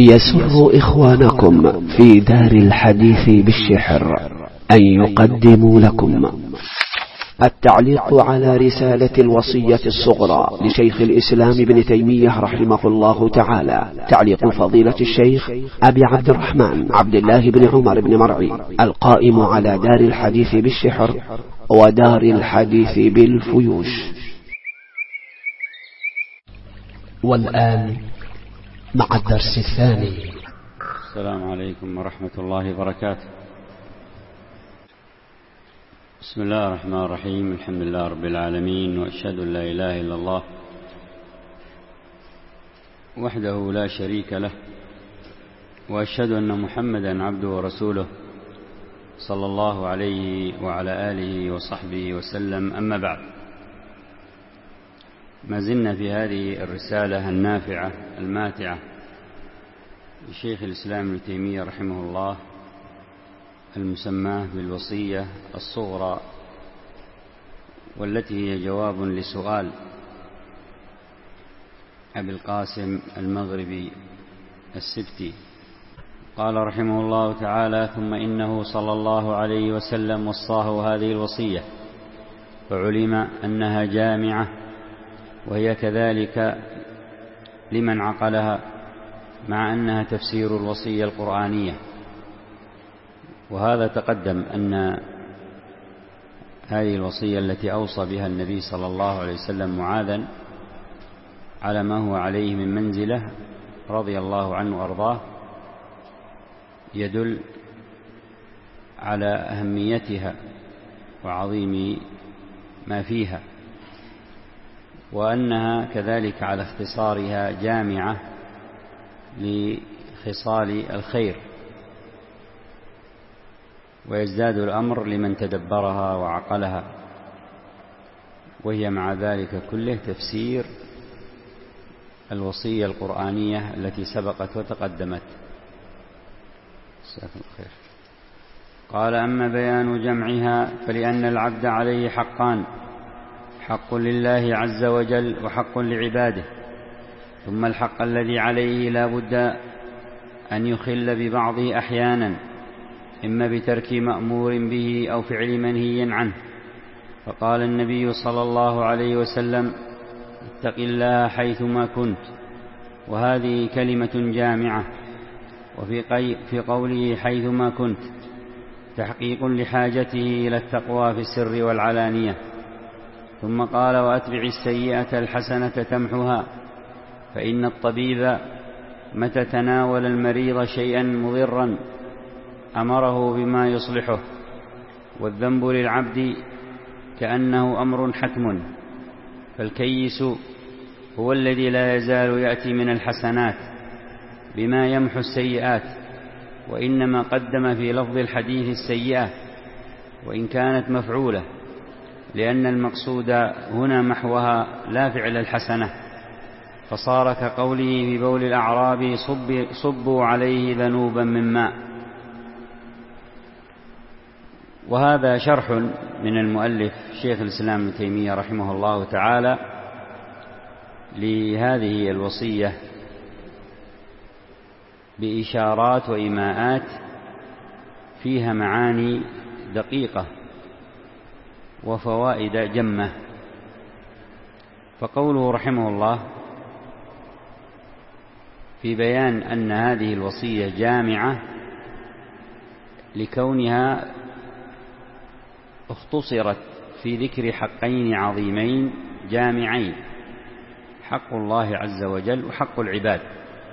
يسر إخوانكم في دار الحديث بالشحر أن يقدموا لكم التعليق على رسالة الوصية الصغرى لشيخ الإسلام ابن تيمية رحمه الله تعالى. تعليق فضيلة الشيخ أبي عبد الرحمن عبد الله بن عمر بن مرعي القائم على دار الحديث بالشحر ودار الحديث بالفيوش. والآن مع الدرس الثاني. السلام عليكم ورحمة الله وبركاته. بسم الله الرحمن الرحيم. الحمد لله رب العالمين، وأشهد أن لا إله إلا الله وحده لا شريك له، وأشهد أن محمدا عبده ورسوله صلى الله عليه وعلى آله وصحبه وسلم. أما بعد، ما زلنا في هذه الرسالة النافعة الماتعة لشيخ الإسلام ابن تيمية رحمه الله، المسماة بالوصية الصغرى، والتي هي جواب لسؤال أبي القاسم المغربي السبتي. قال رحمه الله تعالى: ثم إنه صلى الله عليه وسلم وصاه هذه الوصية، فعلم أنها جامعة، وهي كذلك لمن عقلها، مع أنها تفسير الوصية القرآنية. وهذا تقدم أن هذه الوصية التي أوصى بها النبي صلى الله عليه وسلم معاذا على ما هو عليه من منزلة رضي الله عنه وأرضاه، يدل على أهميتها وعظيم ما فيها، وأنها كذلك على اختصارها جامعة لخصال الخير، ويزداد الأمر لمن تدبرها وعقلها، وهي مع ذلك كله تفسير الوصية القرآنية التي سبقت وتقدمت. قال: أما بيان جمعها فلأن العبد عليه حقان: حق لله عز وجل وحق لعباده، ثم الحق الذي عليه لا بد أن يخل ببعضه أحيانا، إما بترك مأمور به أو فعل منهي عنه. فقال النبي صلى الله عليه وسلم: اتق الله حيثما كنت، وهذه كلمة جامعة. وفي قوله حيثما كنت تحقيق لحاجته إلى التقوى في السر والعلانية. ثم قال: وأتبع السيئة الحسنة تمحها، فإن الطبيب متى تناول المريض شيئا مضرا أمره بما يصلحه، والذنب للعبد كأنه أمر حتم، فالكيس هو الذي لا يزال يأتي من الحسنات بما يمحو السيئات، وإنما قدم في لفظ الحديث السيئة وإن كانت مفعولة، لأن المقصود هنا محوها لا فعل الحسنة، فصار كقوله في بول الأعراب: صبوا عليه ذنوبا من ماء. وهذا شرح من المؤلف شيخ الإسلام ابن تيمية رحمه الله تعالى لهذه الوصية، بإشارات وإيماءات فيها معاني دقيقة وفوائد جمة. فقوله رحمه الله في بيان أن هذه الوصية جامعة لكونها اختصرت في ذكر حقين عظيمين جامعين: حق الله عز وجل وحق العباد.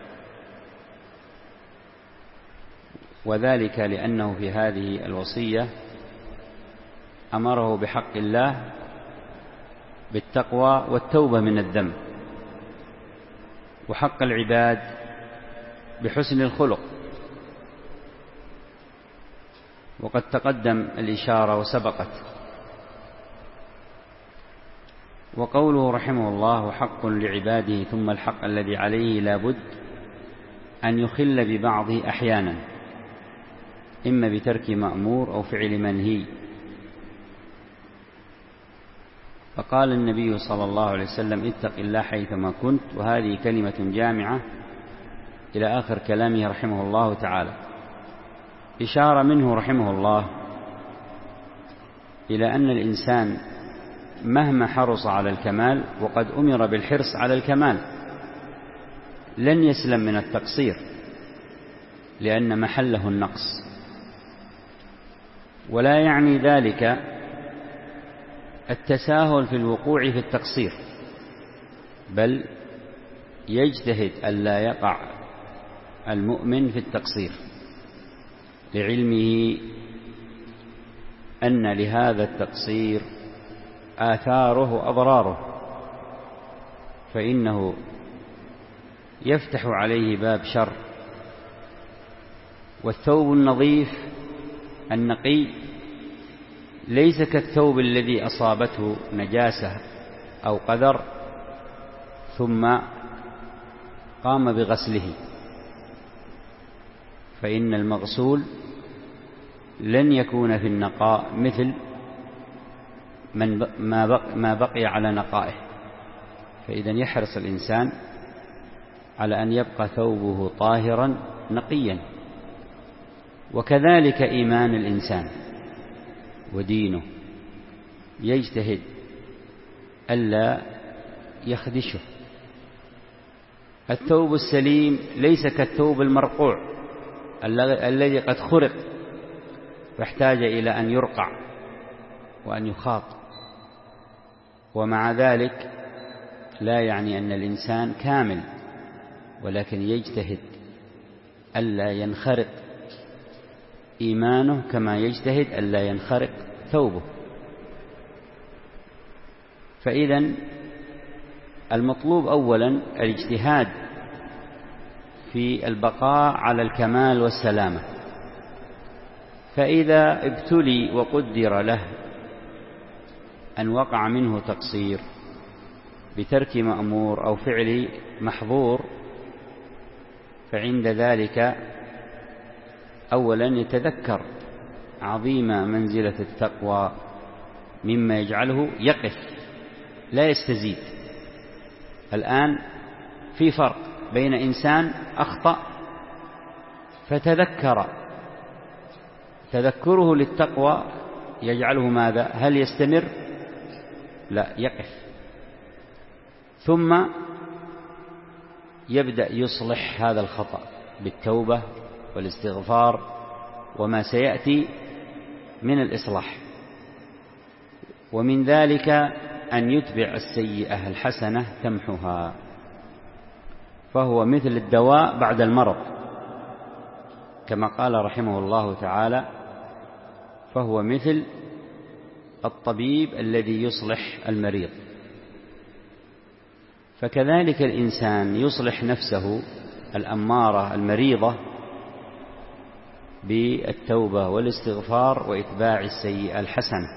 وذلك لأنه في هذه الوصية أمره بحق الله بالتقوى والتوبة من الذنب، وحق العباد بحسن الخلق. وقد تقدم الإشارة وسبقت. وقوله رحمه الله: حق لعباده، ثم الحق الذي عليه لا بد أن يخل ببعضه أحيانا، إما بترك مأمور أو فعل منهي. فقال النبي صلى الله عليه وسلم: اتق الله حيثما كنت، وهذه كلمة جامعة إلى آخر كلامه رحمه الله تعالى. إشارة منه رحمه الله إلى أن الإنسان مهما حرص على الكمال، وقد أمر بالحرص على الكمال، لن يسلم من التقصير، لأن محله النقص. ولا يعني ذلك التساهل في الوقوع في التقصير، بل يجتهد ألا يقع المؤمن في التقصير، لعلمه أن لهذا التقصير آثاره وأضراره، فإنه يفتح عليه باب شر. والثوب النظيف النقي ليس كالثوب الذي أصابته نجاسة أو قذر ثم قام بغسله، فإن المغسول لن يكون في النقاء مثل ما بقي على نقائه. فإذا يحرص الإنسان على أن يبقى ثوبه طاهرا نقيا. وكذلك إيمان الإنسان ودينه، يجتهد ألا يخدشه. الثوب السليم ليس كالثوب المرقوع الذي قد خرق واحتاج إلى أن يرقع وأن يخاط. ومع ذلك لا يعني أن الإنسان كامل، ولكن يجتهد ألا ينخرق إيمانه كما يجتهد ألا ينخرق ثوبه. فإذا المطلوب أولا الاجتهاد في البقاء على الكمال والسلامة. فإذا ابتلي وقدر له أن وقع منه تقصير بترك مأمور أو فعل محظور، فعند ذلك أولا يتذكر عظيم منزلة التقوى مما يجعله يقف لا يستزيد. الآن في فرق بين إنسان أخطأ تذكره للتقوى يجعله ماذا؟ هل يستمر؟ لا، يقف، ثم يبدأ يصلح هذا الخطأ بالتوبة والاستغفار وما سيأتي من الإصلاح. ومن ذلك أن يتبع السيئة الحسنة تمحها، فهو مثل الدواء بعد المرض، كما قال رحمه الله تعالى: فهو مثل الطبيب الذي يصلح المريض. فكذلك الإنسان يصلح نفسه الأمارة المريضة بالتوبة والاستغفار وإتباع السيئة الحسنة.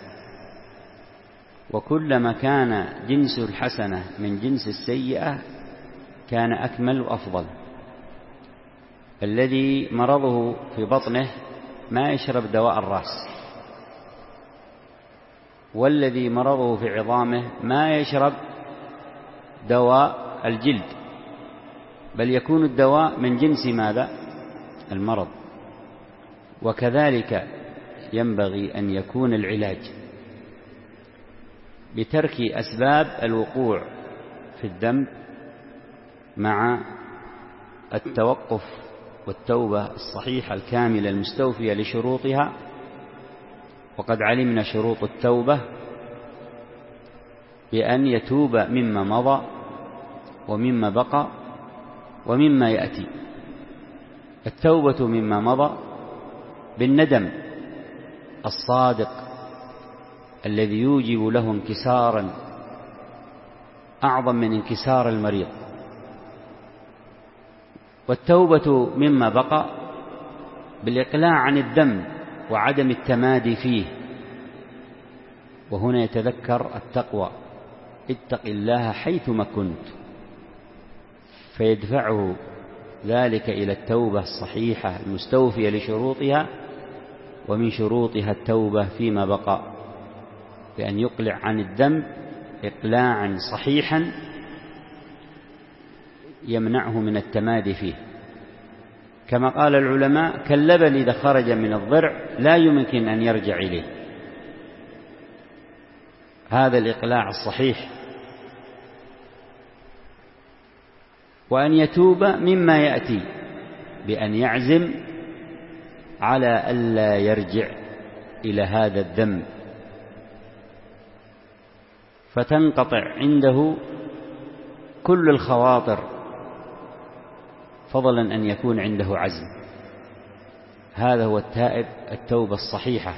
وكلما كان جنس الحسنة من جنس السيئة كان أكمل وأفضل. الذي مرضه في بطنه ما يشرب دواء الرأس، والذي مرضه في عظامه ما يشرب دواء الجلد، بل يكون الدواء من جنس ماذا؟ المرض. وكذلك ينبغي أن يكون العلاج بترك أسباب الوقوع في الذنب مع التوقف والتوبة الصحيحة الكاملة المستوفية لشروطها. وقد علمنا شروط التوبة بأن يتوب مما مضى ومما بقى ومما يأتي. التوبة مما مضى بالندم الصادق الذي يوجب له انكسارا أعظم من انكسار المريض. والتوبة مما بقى بالإقلاع عن الذنب وعدم التمادي فيه. وهنا يتذكر التقوى: اتق الله حيثما كنت، فيدفعه ذلك إلى التوبة الصحيحة المستوفية لشروطها. ومن شروطها التوبة فيما بقى بأن يقلع عن الذنب إقلاعا صحيحا يمنعه من التمادي فيه. كما قال العلماء: كاللبن إذا خرج من الضرع لا يمكن أن يرجع إليه. هذا الإقلاع الصحيح. وأن يتوب مما يأتي بأن يعزم على ألا يرجع إلى هذا الذنب، فتنقطع عنده كل الخواطر، فضلا أن يكون عنده عزم. هذا هو التائب التوبة الصحيحة.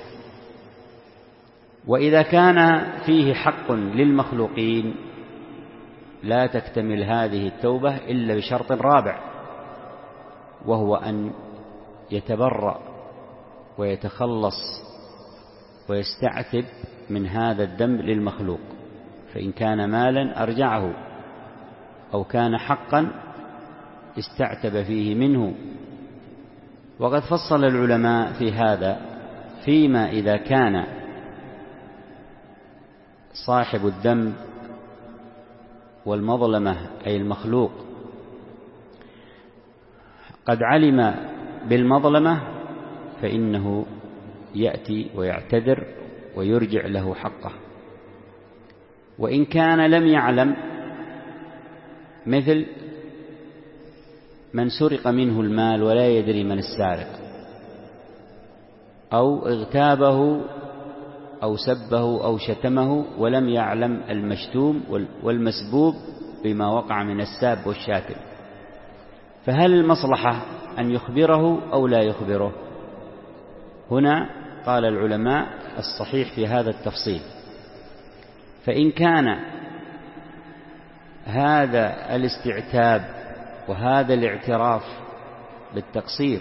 وإذا كان فيه حق للمخلوقين لا تكتمل هذه التوبة إلا بشرط رابع، وهو أن يتبرأ ويتخلص ويستعتب من هذا الذنب للمخلوق. فإن كان مالا أرجعه، أو كان حقا استعتب فيه منه. وقد فصل العلماء في هذا فيما إذا كان صاحب الذنب والمظلمة أي المخلوق قد علم بالمظلمة، فإنه يأتي ويعتذر ويرجع له حقه. وإن كان لم يعلم، مثل من سرق منه المال ولا يدري من السارق، أو اغتابه أو سبه أو شتمه ولم يعلم المشتوم والمسبوب بما وقع من الساب والشاتم، فهل المصلحة أن يخبره أو لا يخبره؟ هنا قال العلماء الصحيح في هذا التفصيل. فإن كان هذا الاستعتاب وهذا الاعتراف بالتقصير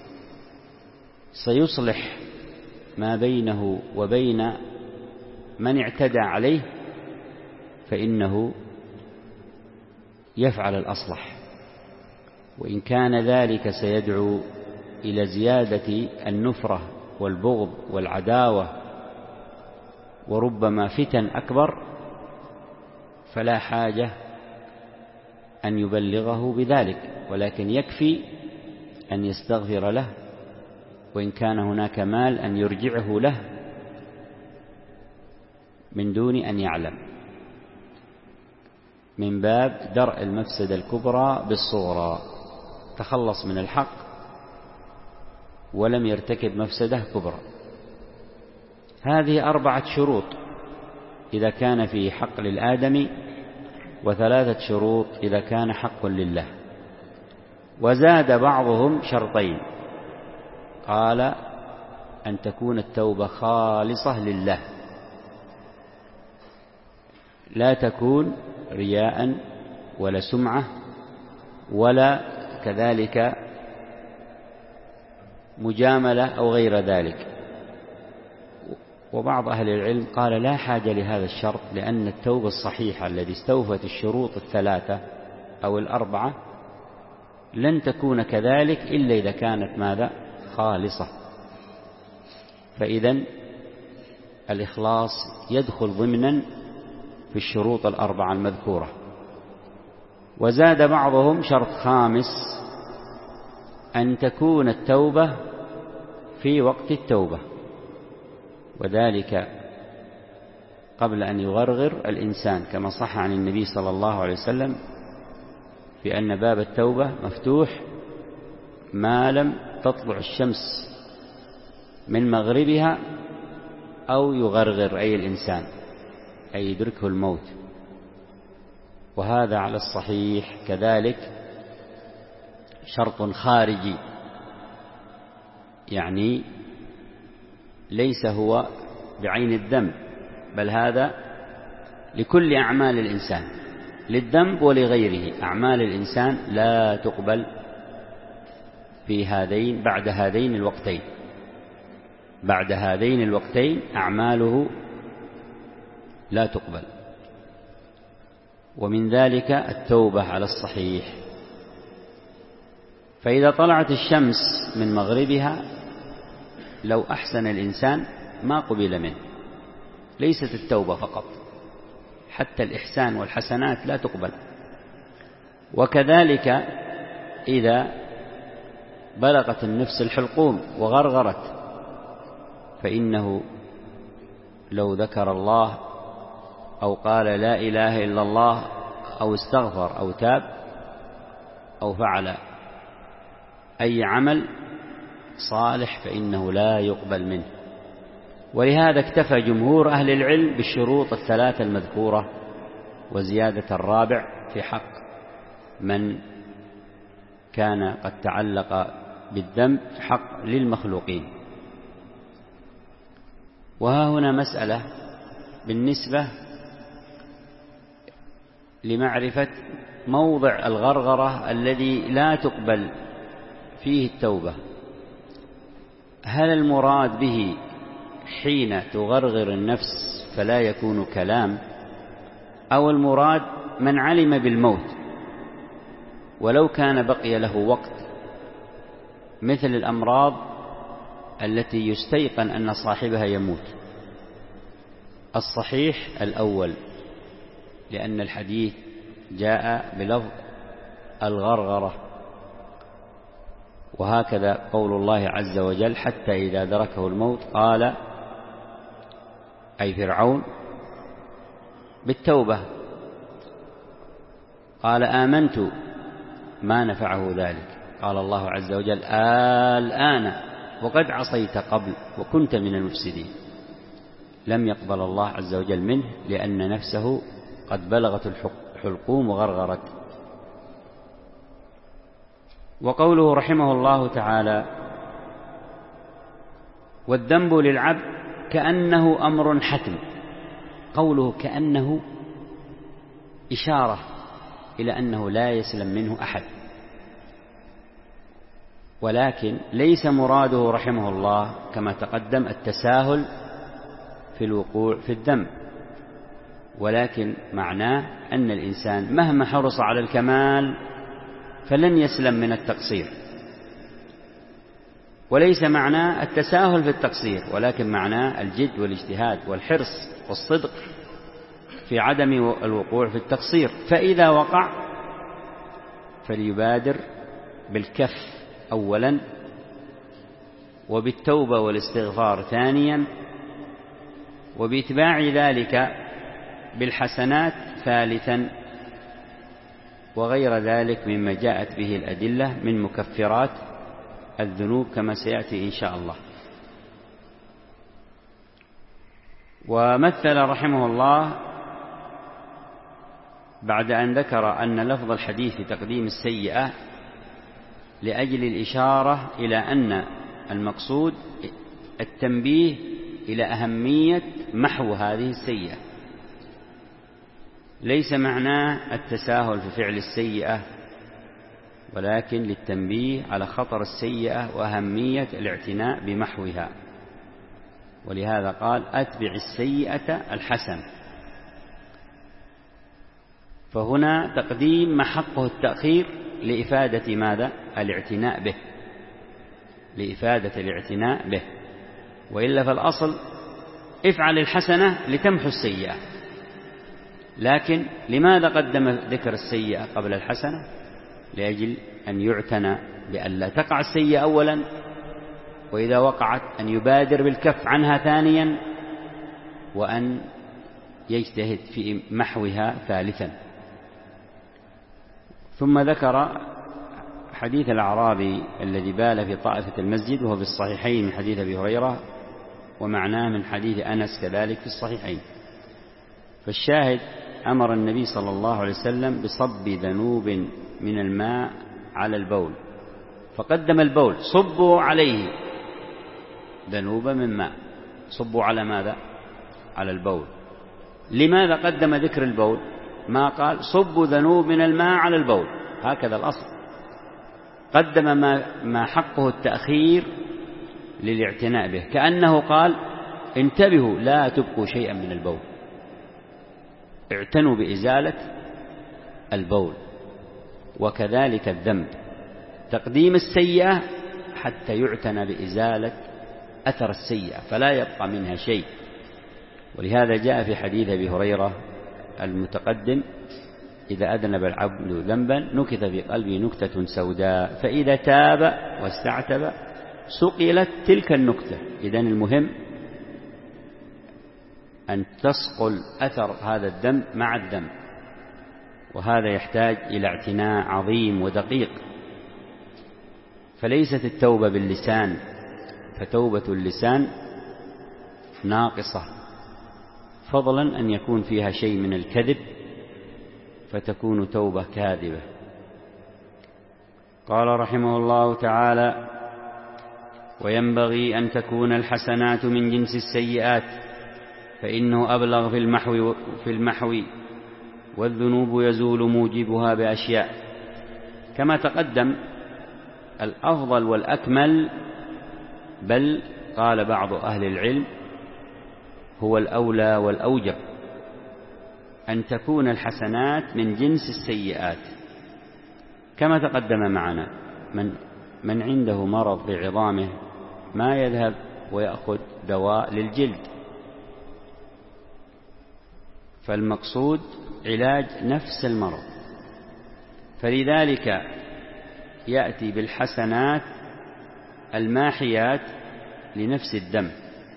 سيصلح ما بينه وبين من اعتدى عليه، فإنه يفعل الأصلح. وإن كان ذلك سيدعو إلى زيادة النفرة والبغض والعداوة وربما فتن أكبر، فلا حاجة أن يبلغه بذلك، ولكن يكفي أن يستغفر له، وإن كان هناك مال أن يرجعه له من دون أن يعلم، من باب درء المفسدة الكبرى بالصغرى. تخلص من الحق ولم يرتكب مفسدة كبرى. هذه 4 شروط إذا كان فيه حق للآدمي، و3 شروط إذا كان حق لله. وزاد بعضهم شرطين، قال: أن تكون التوبة خالصة لله، لا تكون رياء ولا سمعة ولا كذلك مجاملة أو غير ذلك. وبعض أهل العلم قال: لا حاجة لهذا الشرط، لأن التوبة الصحيحة التي استوفت الشروط 3 أو 4 لن تكون كذلك إلا إذا كانت ماذا؟ خالصة. فإذن الإخلاص يدخل ضمنا في الشروط 4 المذكورة. وزاد بعضهم شرط خامس: أن تكون التوبة في وقت التوبة، وذلك قبل أن يغرغر الإنسان، كما صح عن النبي صلى الله عليه وسلم بأن باب التوبة مفتوح ما لم تطلع الشمس من مغربها أو يغرغر أي الإنسان، أي يدركه الموت. وهذا على الصحيح كذلك شرط خارجي، يعني ليس هو بعين الذنب، بل هذا لكل أعمال الإنسان، للذنب ولغيره. أعمال الإنسان لا تقبل في بعد هذين الوقتين أعماله لا تقبل. ومن ذلك التوبة على الصحيح. فإذا طلعت الشمس من مغربها لو أحسن الإنسان ما قبل منه. ليست التوبة فقط، حتى الإحسان والحسنات لا تقبل. وكذلك إذا بلغت النفس الحلقوم وغرغرت، فإنه لو ذكر الله أو قال لا إله إلا الله أو استغفر أو تاب أو فعل أي عمل صالح فإنه لا يقبل منه. ولهذا اكتفى جمهور أهل العلم بالشروط الثلاثة المذكورة وزيادة الرابع في حق من كان قد تعلق بالذنب حق للمخلوقين. وها هنا مسألة بالنسبة لمعرفة موضع الغرغرة الذي لا تقبل فيه التوبة، هل المراد به حين تغرغر النفس فلا يكون كلام، أو المراد من علم بالموت ولو كان بقي له وقت، مثل الأمراض التي يستيقن أن صاحبها يموت؟ الصحيح الأول، لأن الحديث جاء بلفظ الغرغرة، وهكذا قول الله عز وجل حتى إذا أدركه الموت قال أي فرعون بالتوبة قال آمنت ما نفعه ذلك، قال الله عز وجل الآن وقد عصيت قبل وكنت من المفسدين، لم يقبل الله عز وجل منه لأن نفسه قد بلغت الحلقوم وغرغرت. وقوله رحمه الله تعالى والذنب للعبد كأنه أمر حتم، قوله كأنه إشارة إلى أنه لا يسلم منه أحد، ولكن ليس مراده رحمه الله كما تقدم التساهل في الوقوع في الذنب، ولكن معناه أن الإنسان مهما حرص على الكمال فلن يسلم من التقصير، وليس معناه التساهل في التقصير، ولكن معناه الجد والاجتهاد والحرص والصدق في عدم الوقوع في التقصير. فإذا وقع فليبادر بالكف أولا، وبالتوبة والاستغفار ثانيا، وبإتباع ذلك بالحسنات ثالثا، وغير ذلك مما جاءت به الأدلة من مكفرات الذنوب كما سيأتي إن شاء الله. ومثل رحمه الله بعد أن ذكر أن لفظ الحديث في تقديم السيئة لأجل الإشارة إلى أن المقصود التنبيه إلى أهمية محو هذه السيئة، ليس معناه التساهل في فعل السيئة، ولكن للتنبيه على خطر السيئة وأهمية الاعتناء بمحوها. ولهذا قال أتبع السيئة الحسن، فهنا تقديم ما حقه التأخير لإفادة ماذا؟ الاعتناء به، لإفادة الاعتناء به، وإلا فالأصل افعل الحسنة لتمحو السيئة، لكن لماذا قدم ذكر السيئة قبل الحسنة؟ لأجل أن يعتنى بأن لا تقع السيئة أولا، وإذا وقعت أن يبادر بالكف عنها ثانيا، وأن يجتهد في محوها ثالثا. ثم ذكر حديث الأعرابي الذي بال في طائفة المسجد، وهو في الصحيحين من حديث أبي هريرة، ومعناه من حديث أنس كذلك في الصحيحين. فالشاهد أمر النبي صلى الله عليه وسلم بصب ذنوب من الماء على البول، فقدم البول، صبوا عليه ذنوب من ماء، صبوا على ماذا؟ على البول. لماذا قدم ذكر البول؟ ما قال صبوا ذنوب من الماء على البول، هكذا الأصل، قدم ما حقه التأخير للاعتناء به، كأنه قال انتبهوا لا تبقوا شيئا من البول، اعتنوا بإزالة البول. وكذلك الذنب، تقديم السيئة حتى يعتنى بإزالة أثر السيئة فلا يبقى منها شيء. ولهذا جاء في حديث أبي هريرة المتقدم إذا أذنب العبد ذنبا نكت في قلبه نكتة سوداء فإذا تاب واستعتب سقلت تلك النكتة. إذن المهم أن تسقل أثر هذا الذنب مع الذنب، وهذا يحتاج إلى اعتناء عظيم ودقيق. فليست التوبة باللسان، فتوبة اللسان ناقصة، فضلا أن يكون فيها شيء من الكذب فتكون توبة كاذبة. قال رحمه الله تعالى: وينبغي أن تكون الحسنات من جنس السيئات فإنه أبلغ في المحو والذنوب يزول موجبها بأشياء. كما تقدم الأفضل والأكمل، بل قال بعض أهل العلم هو الأولى والأوجب، أن تكون الحسنات من جنس السيئات. كما تقدم معنا من عنده مرض بعظامه ما يذهب ويأخذ دواء للجلد، فالمقصود علاج نفس المرض، فلذلك يأتي بالحسنات الماحيات لنفس الدم.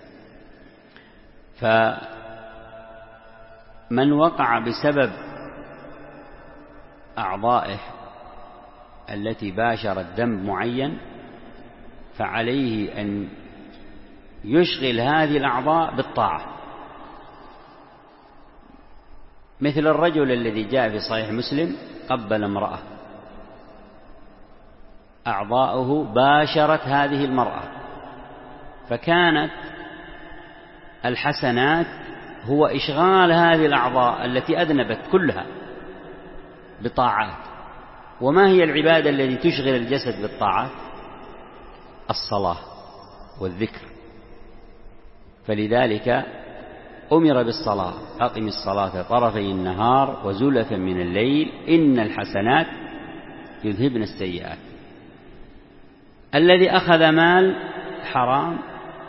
فمن وقع بسبب أعضائه التي باشرت ذنب معين فعليه أن يشغل هذه الأعضاء بالطاعة، مثل الرجل الذي جاء في صحيح مسلم قبل امرأة، أعضاؤه باشرت هذه المرأة، فكانت الحسنات هو إشغال هذه الأعضاء التي أذنبت كلها بطاعات. وما هي العبادة التي تشغل الجسد بالطاعات؟ الصلاة والذكر. فلذلك أمر بالصلاة: أقم الصلاة طرفي النهار وزلفا من الليل إن الحسنات يذهبن السيئات. الذي أخذ مال حرام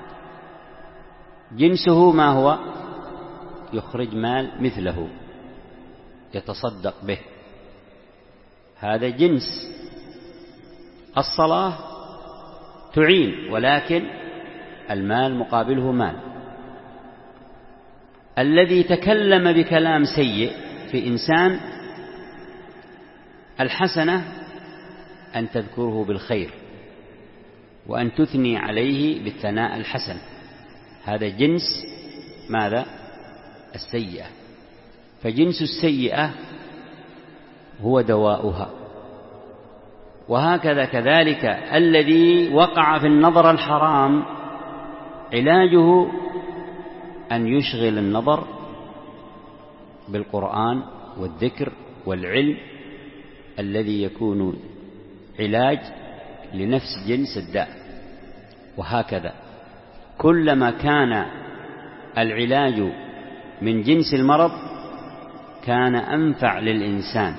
جنسه ما هو؟ يخرج مال مثله يتصدق به، هذا جنس. الصلاة تعين ولكن المال مقابله مال. الذي تكلم بكلام سيء في إنسان، الحسنة أن تذكره بالخير وأن تثني عليه بالثناء الحسن، هذا جنس ماذا؟ السيئة. فجنس السيئة هو دواؤها. وهكذا كذلك الذي وقع في النظر الحرام علاجه أن يشغل النظر بالقرآن والذكر والعلم الذي يكون علاج لنفس جنس الداء. وهكذا كلما كان العلاج من جنس المرض كان أنفع للإنسان،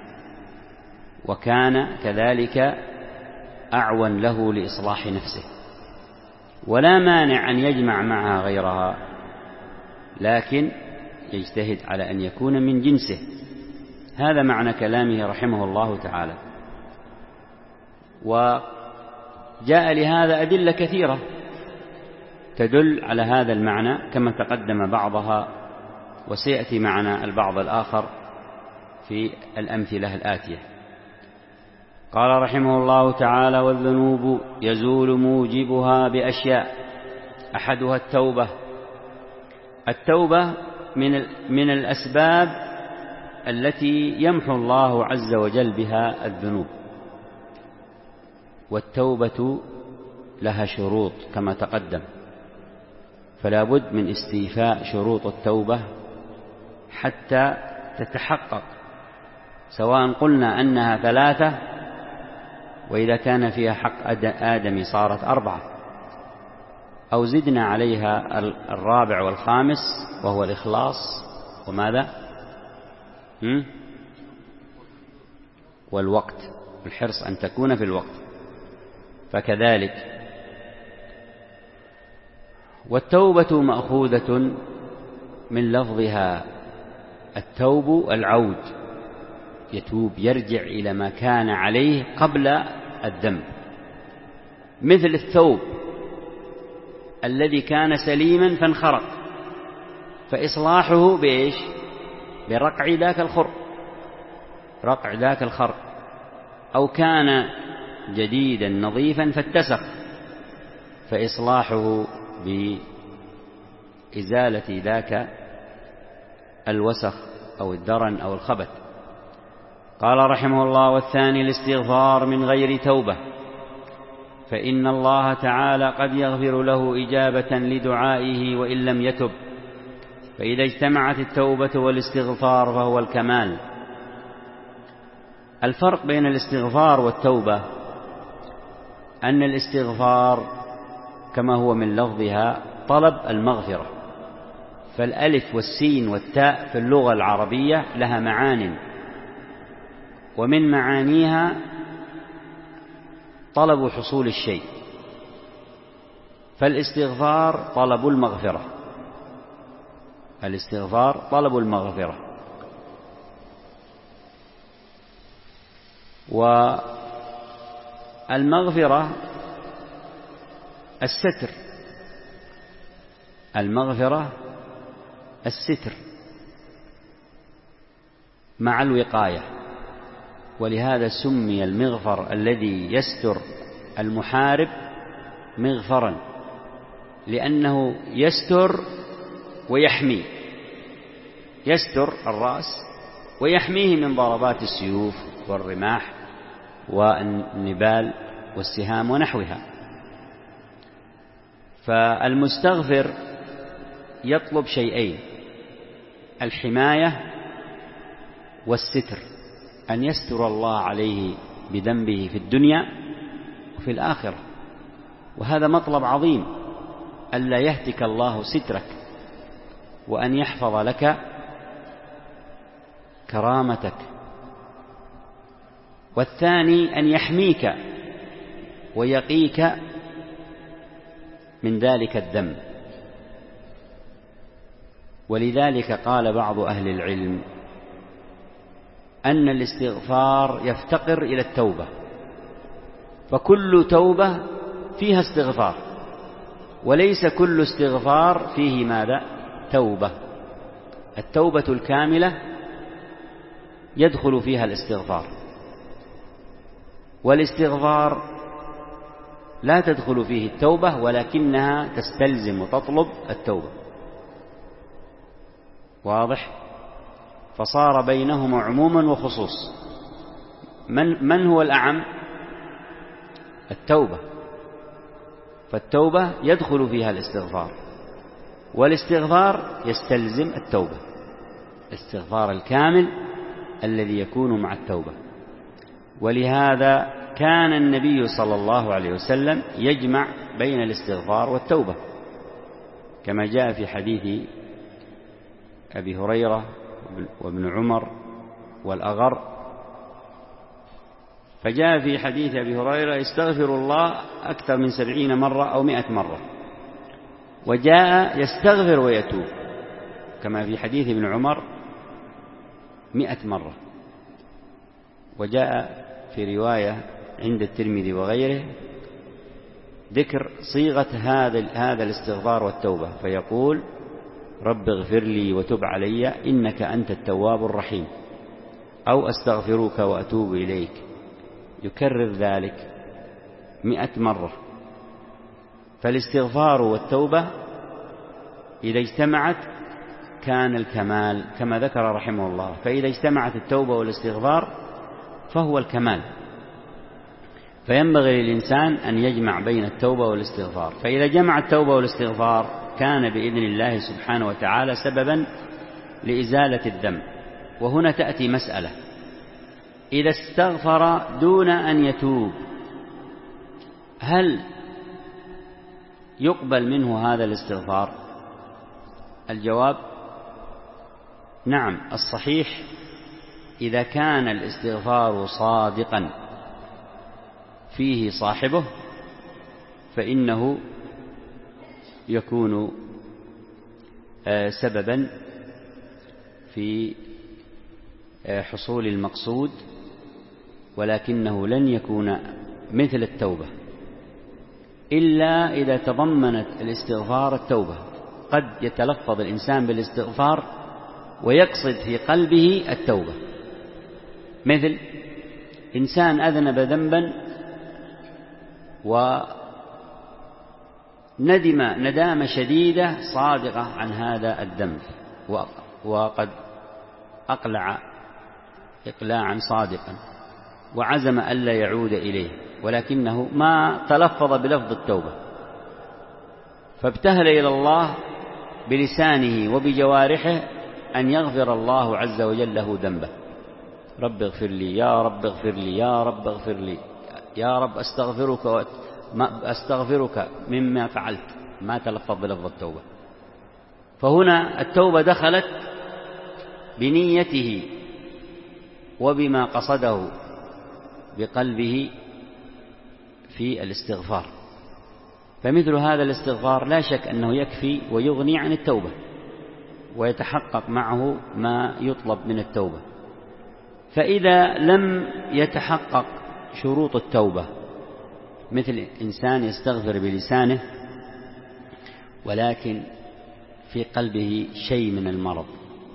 وكان كذلك أعون له لإصلاح نفسه. ولا مانع أن يجمع معها غيرها، لكن يجتهد على أن يكون من جنسه. هذا معنى كلامه رحمه الله تعالى. وجاء لهذا أدلة كثيرة تدل على هذا المعنى كما تقدم بعضها، وسيأتي معنا البعض الآخر في الأمثلة الآتية. قال رحمه الله تعالى: والذنوب يزول موجبها بأشياء، أحدها التوبة. التوبة من الأسباب التي يمحو الله عز وجل بها الذنوب، والتوبة لها شروط كما تقدم، فلا بد من استيفاء شروط التوبة حتى تتحقق، سواء قلنا أنها 3 وإذا كان فيها حق آدم صارت 4، أو زدنا عليها 4 والخامس وهو الإخلاص وماذا؟ والوقت، الحرص أن تكون في الوقت. فكذلك والتوبة مأخوذة من لفظها التوب العود، يتوب يرجع إلى ما كان عليه قبل الذنب، مثل الثوب الذي كان سليما فانخرق، فإصلاحه بإيش؟ برقع ذاك الخرق، رقع ذاك الخرق، أو كان جديدا نظيفا فاتسخ، فإصلاحه بإزالة ذاك الوسخ أو الدرن أو الخبث. قال رحمه الله: والثاني الاستغفار من غير توبة، فإن الله تعالى قد يغفر له إجابة لدعائه وإن لم يتب، فإذا اجتمعت التوبة والاستغفار فهو الكمال. الفرق بين الاستغفار والتوبة أن الاستغفار كما هو من لفظها طلب المغفرة، فالألف والسين والتاء في اللغة العربية لها معان، ومن معانيها طلب حصول الشيء، فالاستغفار طلب المغفرة، الاستغفار طلب المغفرة. والمغفرة الستر، المغفرة الستر مع الوقاية، ولهذا سمي المغفر الذي يستر المحارب مغفرا، لأنه يستر ويحمي، يستر الرأس ويحميه من ضربات السيوف والرماح والنبال والسهام ونحوها. فالمستغفر يطلب شيئين: الحماية والستر، أن يستر الله عليه بذنبه في الدنيا وفي الآخرة، وهذا مطلب عظيم، ألا يهتك الله سترك، وأن يحفظ لك كرامتك. والثاني أن يحميك ويقيك من ذلك الذنب. ولذلك قال بعض أهل العلم أن الاستغفار يفتقر إلى التوبة، فكل توبة فيها استغفار، وليس كل استغفار فيه ماذا؟ توبة. التوبة الكاملة يدخل فيها الاستغفار، والاستغفار لا تدخل فيه التوبة، ولكنها تستلزم وتطلب التوبة. واضح؟ فصار بينهما عموما وخصوص. من هو الأعم؟ التوبة، فالتوبة يدخل فيها الاستغفار، والاستغفار يستلزم التوبة، الاستغفار الكامل الذي يكون مع التوبة. ولهذا كان النبي صلى الله عليه وسلم يجمع بين الاستغفار والتوبة، كما جاء في حديث أبي هريرة وابن عمر والأغر. فجاء في حديث أبي هريرة: يستغفر الله أكثر من 70 مرة أو 100 مرة، وجاء يستغفر ويتوب كما في حديث ابن عمر 100 مرة. وجاء في رواية عند الترمذي وغيره ذكر صيغة هذا الاستغفار والتوبة، فيقول: رب اغفر لي وتب علي إنك أنت التواب الرحيم، أو أستغفرك وأتوب إليك، يكرر ذلك 100 مرة. فالاستغفار والتوبة إذا اجتمعت كان الكمال كما ذكر رحمه الله، فإذا اجتمعت التوبة والاستغفار فهو الكمال. فينبغي للإنسان أن يجمع بين التوبة والاستغفار، فإذا جمع التوبة والاستغفار كان بإذن الله سبحانه وتعالى سببا لإزالة الذنب. وهنا تأتي مسألة: إذا استغفر دون أن يتوب هل يقبل منه هذا الاستغفار؟ الجواب: نعم. الصحيح إذا كان الاستغفار صادقا فيه صاحبه فإنه يكون سببا في حصول المقصود، ولكنه لن يكون مثل التوبة إلا إذا تضمنت الاستغفار التوبة. قد يتلفظ الإنسان بالاستغفار ويقصد في قلبه التوبة، مثل إنسان أذنب ذنبا وندم ندامة شديدة صادقة عن هذا الذنب، وقد أقلع إقلاعا صادقا وعزم ألا يعود إليه، ولكنه ما تلفظ بلفظ التوبة، فابتهل إلى الله بلسانه وبجوارحه أن يغفر الله عز وجل له ذنبه. رب اغفر لي، يا رب اغفر لي، يا رب اغفر لي، يا رب أستغفرك مما فعلت، ما تلفظ بلفظ التوبة. فهنا التوبة دخلت بنيته وبما قصده بقلبه في الاستغفار. فمثل هذا الاستغفار لا شك أنه يكفي ويغني عن التوبة، ويتحقق معه ما يطلب من التوبة. فإذا لم يتحقق شروط التوبة، مثل إنسان يستغفر بلسانه ولكن في قلبه شيء من المرض،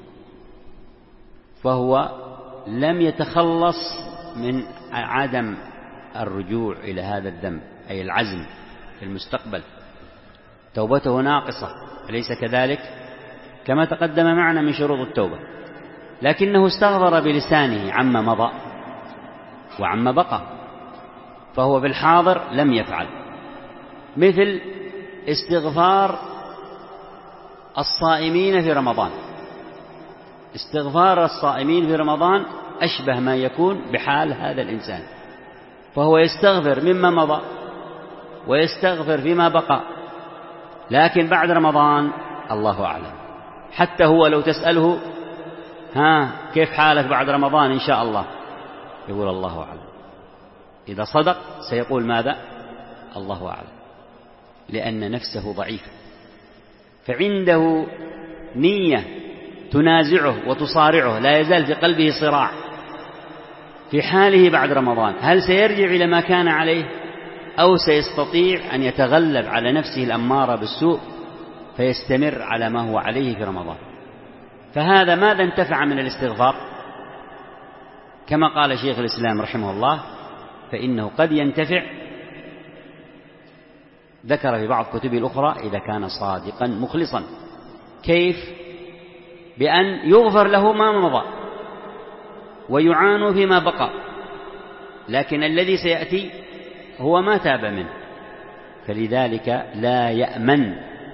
فهو لم يتخلص من عدم الرجوع إلى هذا الذنب، أي العزم في المستقبل، توبته ناقصة، أليس كذلك؟ كما تقدم معنا من شروط التوبة. لكنه استغفر بلسانه عما مضى وعما بقى، فهو في الحاضر لم يفعل. مثل استغفار الصائمين في رمضان. استغفار الصائمين في رمضان أشبه ما يكون بحال هذا الإنسان، فهو يستغفر مما مضى ويستغفر فيما بقى، لكن بعد رمضان الله أعلم. حتى هو لو تسأله كيف حالك بعد رمضان إن شاء الله، يقول الله أعلم. إذا صدق سيقول ماذا؟ الله أعلم، لأن نفسه ضعيفة، فعنده نية تنازعه وتصارعه، لا يزال في قلبه صراع في حاله بعد رمضان. هل سيرجع إلى ما كان عليه، أو سيستطيع أن يتغلب على نفسه الأمارة بالسوء فيستمر على ما هو عليه في رمضان؟ فهذا ماذا انتفع من الاستغفار؟ كما قال شيخ الإسلام رحمه الله، فإنه قد ينتفع، ذكر في بعض كتبه الأخرى، إذا كان صادقا مخلصا. كيف؟ بأن يغفر له ما مضى ويعان فيما بقى، لكن الذي سيأتي هو ما تاب منه، فلذلك لا يأمن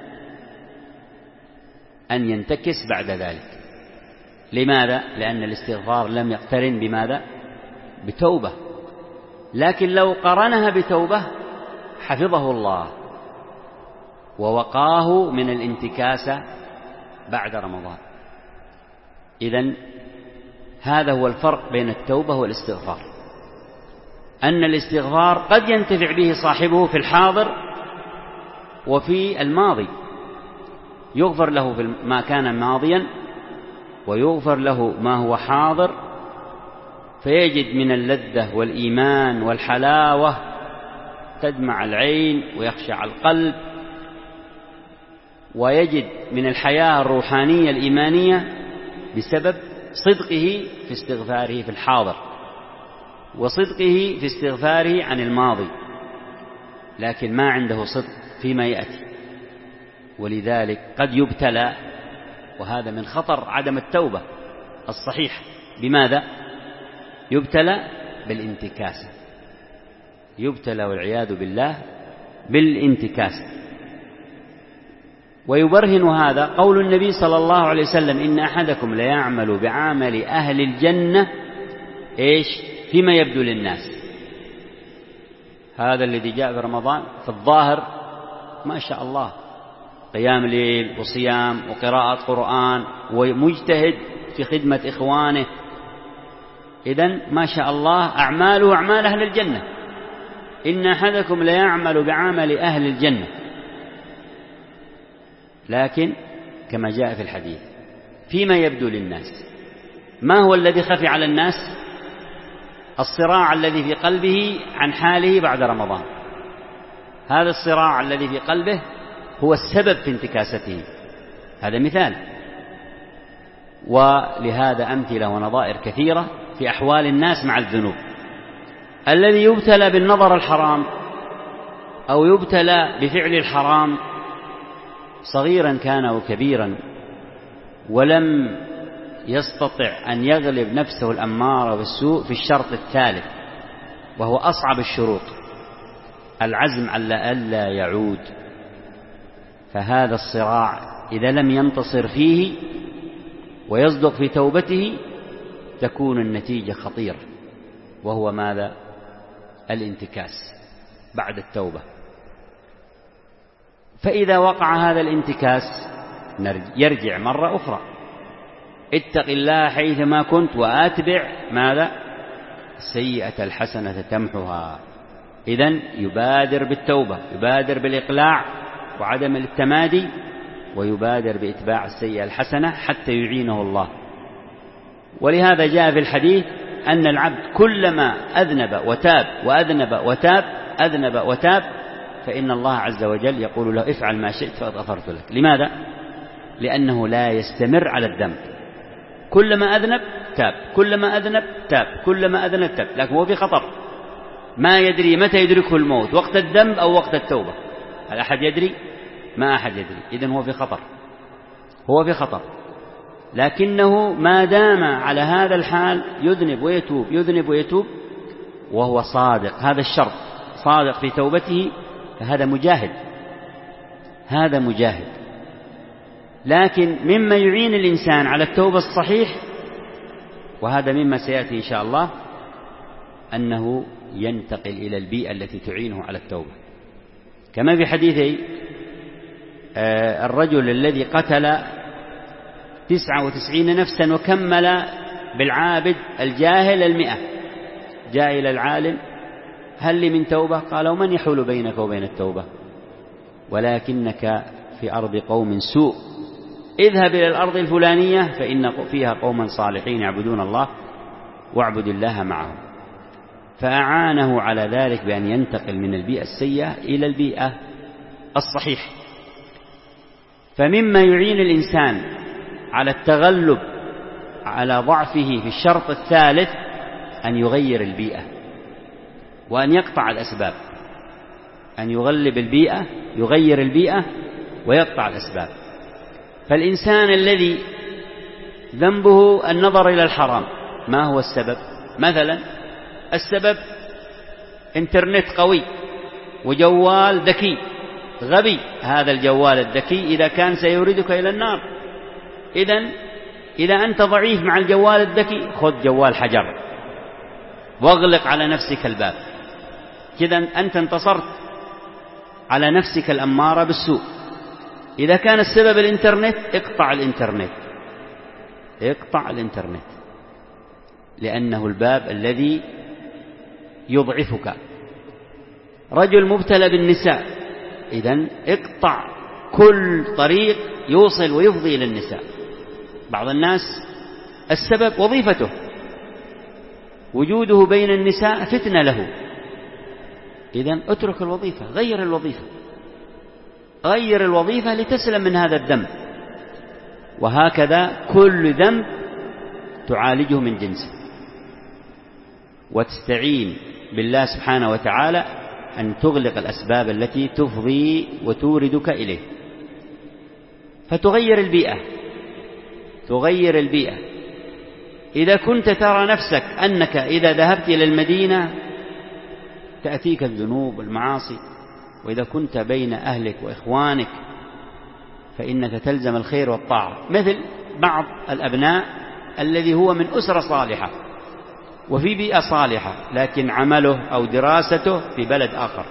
أن ينتكس بعد ذلك. لماذا؟ لأن الاستغفار لم يقترن بماذا؟ بتوبة. لكن لو قرنها بتوبة حفظه الله ووقاه من الانتكاسة بعد رمضان. إذن هذا هو الفرق بين التوبة والاستغفار، أن الاستغفار قد ينتفع به صاحبه في الحاضر وفي الماضي، يغفر له ما كان ماضيا ويغفر له ما هو حاضر، فيجد من اللذة والإيمان والحلاوة تدمع العين ويخشع القلب، ويجد من الحياة الروحانية الإيمانية بسبب صدقه في استغفاره في الحاضر وصدقه في استغفاره عن الماضي، لكن ما عنده صدق فيما يأتي، ولذلك قد يبتلى. وهذا من خطر عدم التوبة الصحيح. بماذا يبتلى؟ بالانتكاسة، يبتلى والعياذ بالله بالانتكاسة. ويبرهن هذا قول النبي صلى الله عليه وسلم: إن أحدكم ليعمل بعمل أهل الجنة فيما يبدو للناس. هذا الذي جاء في رمضان في الظاهر ما شاء الله، قيام ليل وصيام وقراءة قرآن ومجتهد في خدمة إخوانه، إذن ما شاء الله أعماله أعمال أهل الجنة. إن أحدكم ليعمل بعمل أهل الجنة، لكن كما جاء في الحديث فيما يبدو للناس. ما هو الذي خفي على الناس؟ الصراع الذي في قلبه عن حاله بعد رمضان. هذا الصراع الذي في قلبه هو السبب في انتكاسته. هذا مثال، ولهذا أمثلة ونظائر كثيرة في أحوال الناس مع الذنوب. الذي يبتلى بالنظر الحرام أو يبتلى بفعل الحرام صغيرا كان أو كبيرا ولم يستطع أن يغلب نفسه الأمارة بالسوء في الشرط الثالث، وهو أصعب الشروط، العزم على ألا يعود، فهذا الصراع إذا لم ينتصر فيه ويصدق في توبته تكون النتيجة خطيرة، وهو ماذا؟ الانتكاس بعد التوبة. فإذا وقع هذا الانتكاس يرجع مرة أخرى، اتق الله حيثما كنت وأتبع ماذا؟ السيئة الحسنة تمحها. إذن يبادر بالتوبة، يبادر بالإقلاع وعدم التمادي، ويبادر بإتباع السيئة الحسنة حتى يعينه الله. ولهذا جاء في الحديث أن العبد كلما أذنب وتاب وأذنب وتاب أذنب وتاب فإن الله عز وجل يقول له افعل ما شئت فقد غفرت لك. لماذا؟ لأنه لا يستمر على الذنب، كلما أذنب تاب، كلما أذنب تاب، كلما أذنب تاب، لكن هو في خطر، ما يدري متى يدركه الموت، وقت الذنب أو وقت التوبة. هل أحد يدري؟ ما أحد يدري. إذن هو في خطر، هو في خطر. لكنه ما دام على هذا الحال يذنب ويتوب، يذنب ويتوب، وهو صادق، هذا الشرط، صادق في توبته، فهذا مجاهد، هذا مجاهد. لكن مما يعين الإنسان على التوبة الصحيح، وهذا مما سيأتي إن شاء الله، أنه ينتقل إلى البيئة التي تعينه على التوبة. كما في حديثي الرجل الذي قتل 99 نفسا وكمل بالعابد الجاهل 100، جاء إلى العالم هل لي من توبة؟ قال ومن يحول بينك وبين التوبة؟ ولكنك في أرض قوم سوء، اذهب إلى الأرض الفلانية فإن فيها قوما صالحين يعبدون الله واعبد الله معهم. فأعانه على ذلك بأن ينتقل من البيئة السيئة إلى البيئة الصحيحة. فمما يعين الإنسان على التغلب على ضعفه في الشرط الثالث أن يغير البيئة وأن يقطع الأسباب، أن يغلب البيئة، يغير البيئة ويقطع الأسباب. فالإنسان الذي ذنبه النظر إلى الحرام، ما هو السبب؟ مثلا السبب انترنت قوي وجوال ذكي غبي، هذا الجوال الذكي إذا كان سيوردك إلى النار. إذا أنت ضعيف مع الجوال الذكي خذ جوال حجر واغلق على نفسك الباب، كذا أنت انتصرت على نفسك الأمارة بالسوء. إذا كان السبب الإنترنت اقطع الإنترنت، اقطع الإنترنت، لأنه الباب الذي يضعفك. رجل مبتلى بالنساء، إذن اقطع كل طريق يوصل ويفضي إلى النساء. بعض الناس السبب وظيفته، وجوده بين النساء فتنة له، إذن اترك الوظيفة، غير الوظيفة، غير الوظيفة لتسلم من هذا الذنب. وهكذا كل ذنب تعالجه من جنسه، وتستعين بالله سبحانه وتعالى أن تغلق الأسباب التي تفضي وتوردك إليه، فتغير البيئة، تغير البيئة. إذا كنت ترى نفسك أنك إذا ذهبت إلى المدينة تأتيك الذنوب والمعاصي، وإذا كنت بين أهلك وإخوانك فإنك تلزم الخير والطاعة، مثل بعض الأبناء الذي هو من أسرة صالحة وفي بيئة صالحة، لكن عمله أو دراسته في بلد آخر،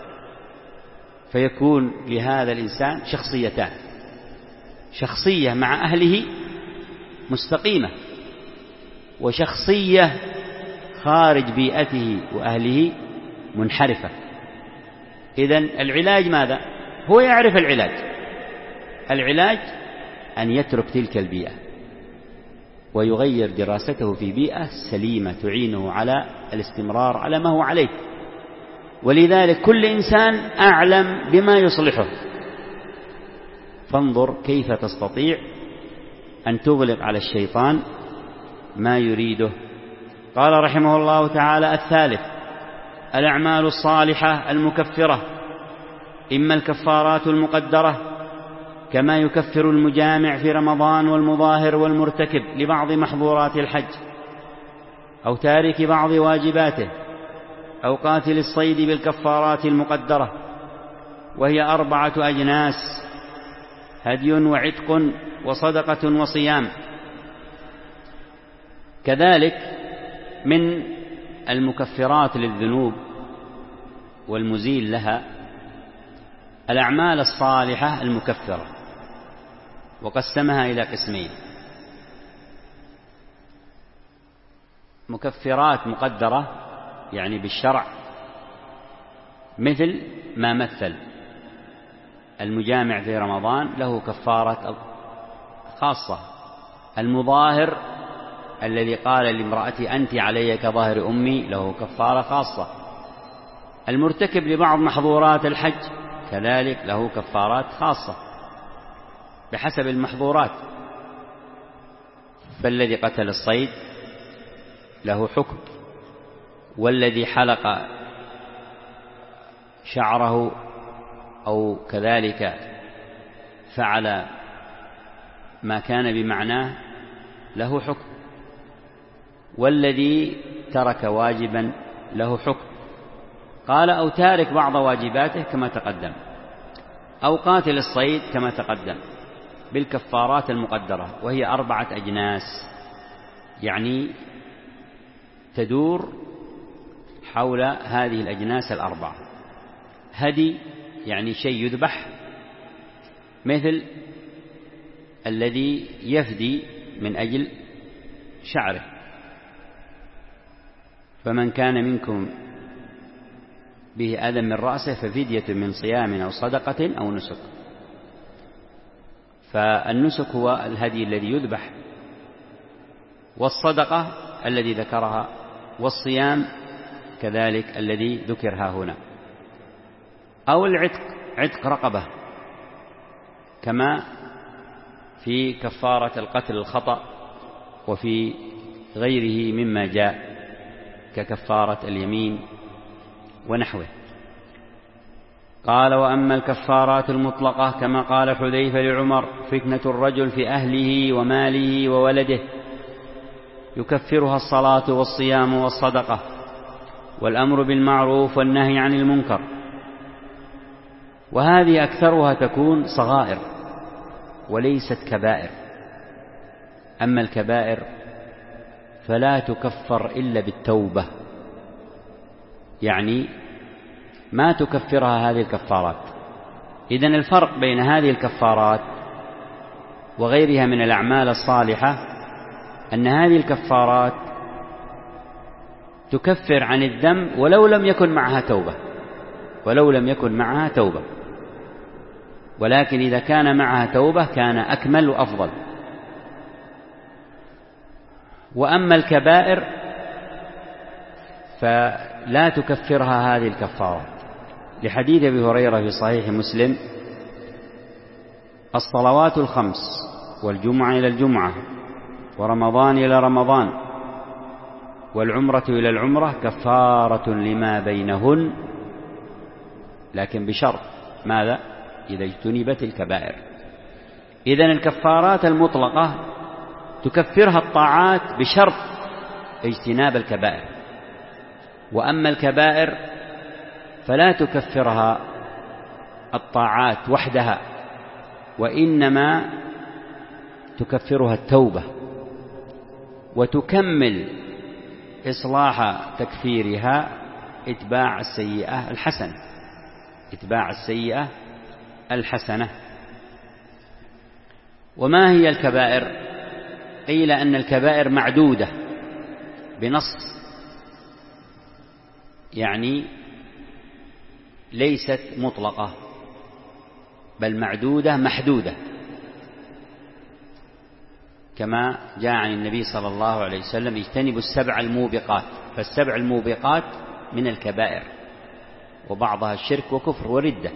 فيكون لهذا الإنسان شخصيتان، شخصية مع أهله مستقيمة، وشخصية خارج بيئته وأهله منحرفة. إذن العلاج ماذا؟ هو يعرف العلاج، العلاج أن يترك تلك البيئة، ويغير دراسته في بيئة سليمة تعينه على الاستمرار على ما هو عليه. ولذلك كل إنسان أعلم بما يصلحه، فانظر كيف تستطيع أن تغلق على الشيطان ما يريده. قال رحمه الله تعالى: الثالث الأعمال الصالحة المكفرة، إما الكفارات المقدرة كما يكفر المجامع في رمضان والمظاهر والمرتكب لبعض محظورات الحج، أو تارك بعض واجباته، أو قاتل الصيد بالكفارات المقدرة، وهي 4 أجناس: هدي وعتق وصدقة وصيام. كذلك من المكفرات للذنوب والمزيل لها الأعمال الصالحة المكفرة، وقسمها إلى قسمين: مكفرات مقدرة يعني بالشرع، مثل ما مثل المجامع في رمضان له كفارة خاصة، المظاهر الذي قال لامرأتي أنت علي كظاهر أمي له كفارة خاصة، المرتكب لبعض محظورات الحج كذلك له كفارات خاصة بحسب المحظورات. فالذي قتل الصيد له حكم، والذي حلق شعره أو كذلك فعل ما كان بمعناه له حكم، والذي ترك واجبا له حكم. قال: أو تارك بعض واجباته كما تقدم، أو قاتل الصيد كما تقدم بالكفارات المقدرة، وهي 4 أجناس، يعني تدور حول هذه الأجناس 4. هدي يعني شيء يذبح، مثل الذي يفدي من أجل شعره، فمن كان منكم به أذى من رأسه ففدية من صيام أو صدقة أو نسك. فالنسك هو الهدي الذي يذبح، والصدقة الذي ذكرها، والصيام كذلك الذي ذكرها هنا، أو العتق، عتق رقبة، كما في كفارة القتل الخطأ وفي غيره مما جاء ككفارة اليمين ونحوه. قال: وأما الكفارات المطلقة كما قال حذيفة لعمر: فتنة الرجل في أهله وماله وولده، يكفرها الصلاة والصيام والصدقة والأمر بالمعروف والنهي عن المنكر. وهذه أكثرها تكون صغائر وليست كبائر. أما الكبائر فلا تكفر إلا بالتوبة، يعني ما تكفرها هذه الكفارات. إذن الفرق بين هذه الكفارات وغيرها من الأعمال الصالحة أن هذه الكفارات تكفر عن الذنب ولو لم يكن معها توبة، ولكن إذا كان معها توبة كان أكمل وأفضل. وأما الكبائر فلا تكفرها هذه الكفارات، لحديث أبي هريرة في صحيح مسلم: الصلوات 5 والجمعة إلى الجمعة ورمضان إلى رمضان والعمرة إلى العمرة كفارة لما بينهن، لكن بشرط ماذا؟ إذا اجتنبت الكبائر. إذن الكفارات المطلقة تكفرها الطاعات بشرط اجتناب الكبائر، وأما الكبائر فلا تكفرها الطاعات وحدها، وإنما تكفرها التوبة، وتكمل إصلاح تكفيرها إتباع السيئة الحسنة. وما هي الكبائر؟ قيل أن الكبائر معدودة بنص، يعني ليست مطلقة بل معدودة محدودة. كما جاء عن النبي صلى الله عليه وسلم: اجتنبوا السبع الموبقات. فالسبع الموبقات من الكبائر، وبعضها الشرك وكفر وردة،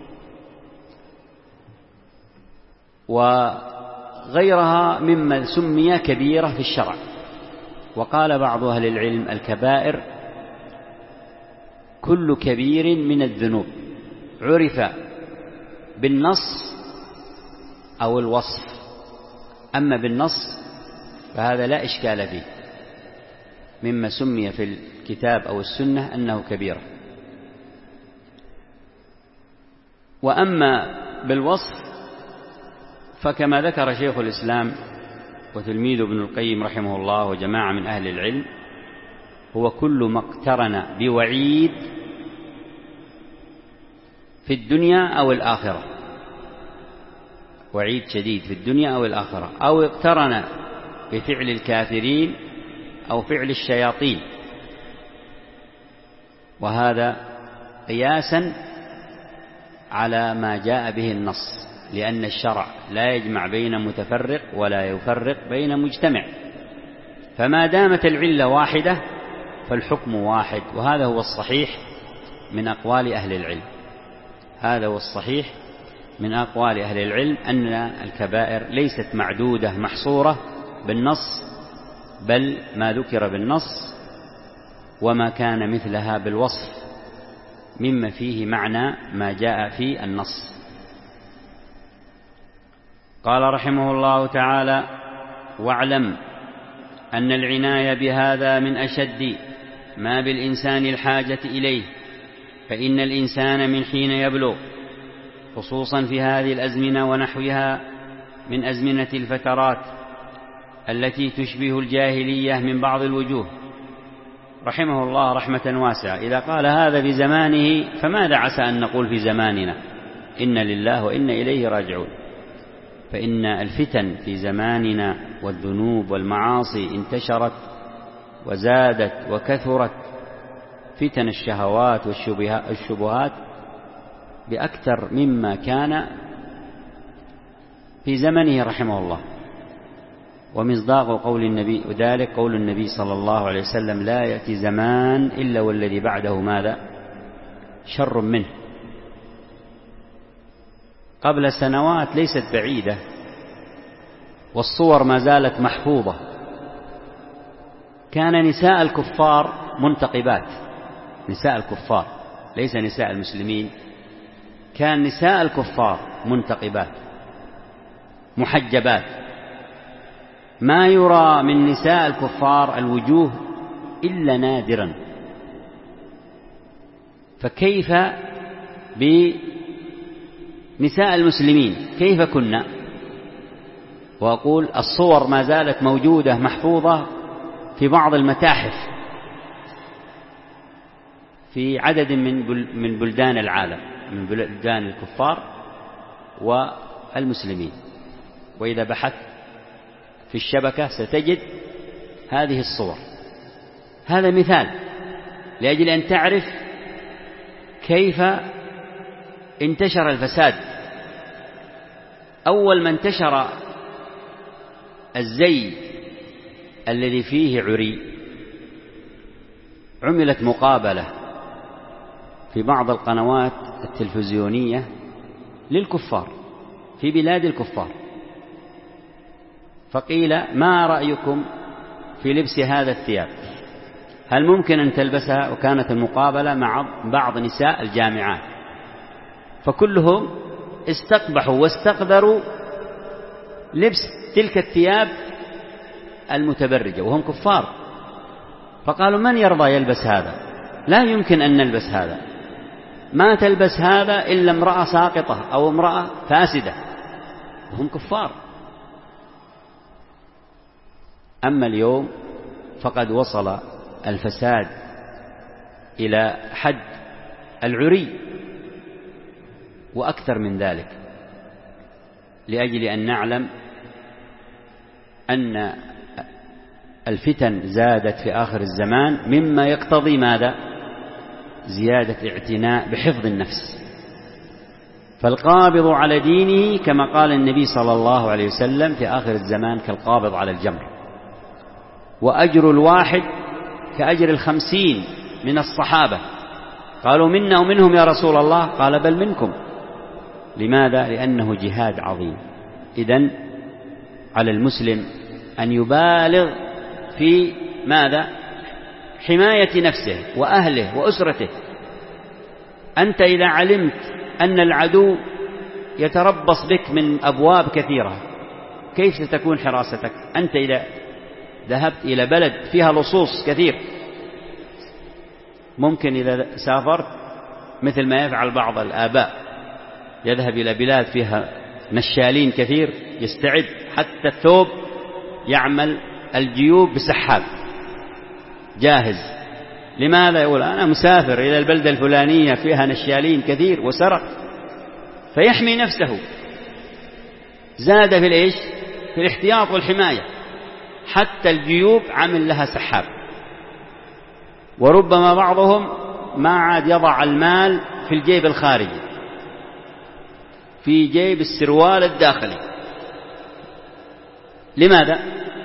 وغيرها مما سمي كبيرة في الشرع. وقال بعض أهل العلم: الكبائر كل كبير من الذنوب عرف بالنص أو الوصف. أما بالنص فهذا لا إشكال فيه، مما سمي في الكتاب أو السنة أنه كبيرة. وأما بالوصف فكما ذكر شيخ الإسلام وتلميذ ابن القيم رحمه الله وجماعة من أهل العلم: هو كل ما اقترن بوعيد في الدنيا أو الآخرة، وعيد شديد في الدنيا أو الآخرة، أو اقترن بفعل الكافرين أو فعل الشياطين، وهذا قياسا على ما جاء به النص، لأن الشرع لا يجمع بين متفرق ولا يفرق بين مجتمع، فما دامت العلة واحدة فالحكم واحد. وهذا هو الصحيح من أقوال أهل العلم، هذا هو الصحيح من أقوال أهل العلم، أن الكبائر ليست معدودة محصورة بالنص، بل ما ذكر بالنص وما كان مثلها بالوصف مما فيه معنى ما جاء في النص. قال رحمه الله تعالى: واعلم أن العناية بهذا من أشد ما بالإنسان الحاجة إليه، فإن الإنسان من حين يبلغ، خصوصا في هذه الأزمنة ونحوها من أزمنة الفترات التي تشبه الجاهلية من بعض الوجوه، رحمه الله رحمة واسعة، إذا قال هذا بزمانه فماذا عسى أن نقول في زماننا؟ إن لله وإنا إليه راجعون. فإن الفتن في زماننا والذنوب والمعاصي انتشرت وزادت وكثرت، فتن الشهوات والشبهات بأكثر مما كان في زمنه رحمه الله. ومصداق قول النبي وذلك قول النبي صلى الله عليه وسلم: لا يأتي زمان إلا والذي بعده ماذا؟ شر منه. قبل سنوات ليست بعيدة والصور ما زالت محفوظة، كان نساء الكفار منتقبات، نساء الكفار ليس نساء المسلمين، كان نساء الكفار منتقبات محجبات، ما يرى من نساء الكفار الوجوه إلا نادرا، فكيف بنساء المسلمين؟ كيف كنا؟ وأقول الصور ما زالت موجودة محفوظة في بعض المتاحف في عدد من بلدان العالم، من بلدان الكفار والمسلمين، وإذا بحثت في الشبكة ستجد هذه الصور. هذا مثال لأجل أن تعرف كيف انتشر الفساد. أول ما انتشر الزي الذي فيه عري عملت مقابلة في بعض القنوات التلفزيونية للكفار في بلاد الكفار، فقيل: ما رأيكم في لبس هذا الثياب؟ هل ممكن أن تلبسها؟ وكانت المقابلة مع بعض نساء الجامعات، فكلهم استقبحوا واستقذروا لبس تلك الثياب المتبرجة وهم كفار، فقالوا: من يرضى يلبس هذا؟ لا يمكن أن نلبس هذا، ما تلبس هذا إلا امرأة ساقطة أو امرأة فاسدة وهم كفار. أما اليوم فقد وصل الفساد إلى حد العري وأكثر من ذلك، لأجل أن نعلم أن الفتن زادت في آخر الزمان، مما يقتضي ماذا؟ زيادة الاعتناء بحفظ النفس، فالقابض على دينه كما قال النبي صلى الله عليه وسلم في آخر الزمان كالقابض على الجمر، وأجر الواحد كأجر 50 من الصحابة. قالوا منا ومنهم يا رسول الله؟ قال بل منكم. لماذا؟ لأنه جهاد عظيم. إذن على المسلم أن يبالغ في ماذا؟ حماية نفسه وأهله وأسرته. أنت إذا علمت أن العدو يتربص بك من أبواب كثيرة، كيف ستكون حراستك؟ أنت إذا ذهبت إلى بلد فيها لصوص كثير، ممكن إذا سافرت مثل ما يفعل بعض الآباء، يذهب إلى بلاد فيها نشالين كثير، يستعد حتى الثوب يعمل الجيوب بسحاب جاهز. لماذا؟ يقول أنا مسافر إلى البلدة الفلانية فيها نشالين كثير وسرق، فيحمي نفسه. زاد في الإيش؟ في الاحتياط والحماية. حتى الجيوب عمل لها سحاب. وربما بعضهم ما عاد يضع المال في الجيب الخارجي، في جيب السروال الداخلي. لماذا؟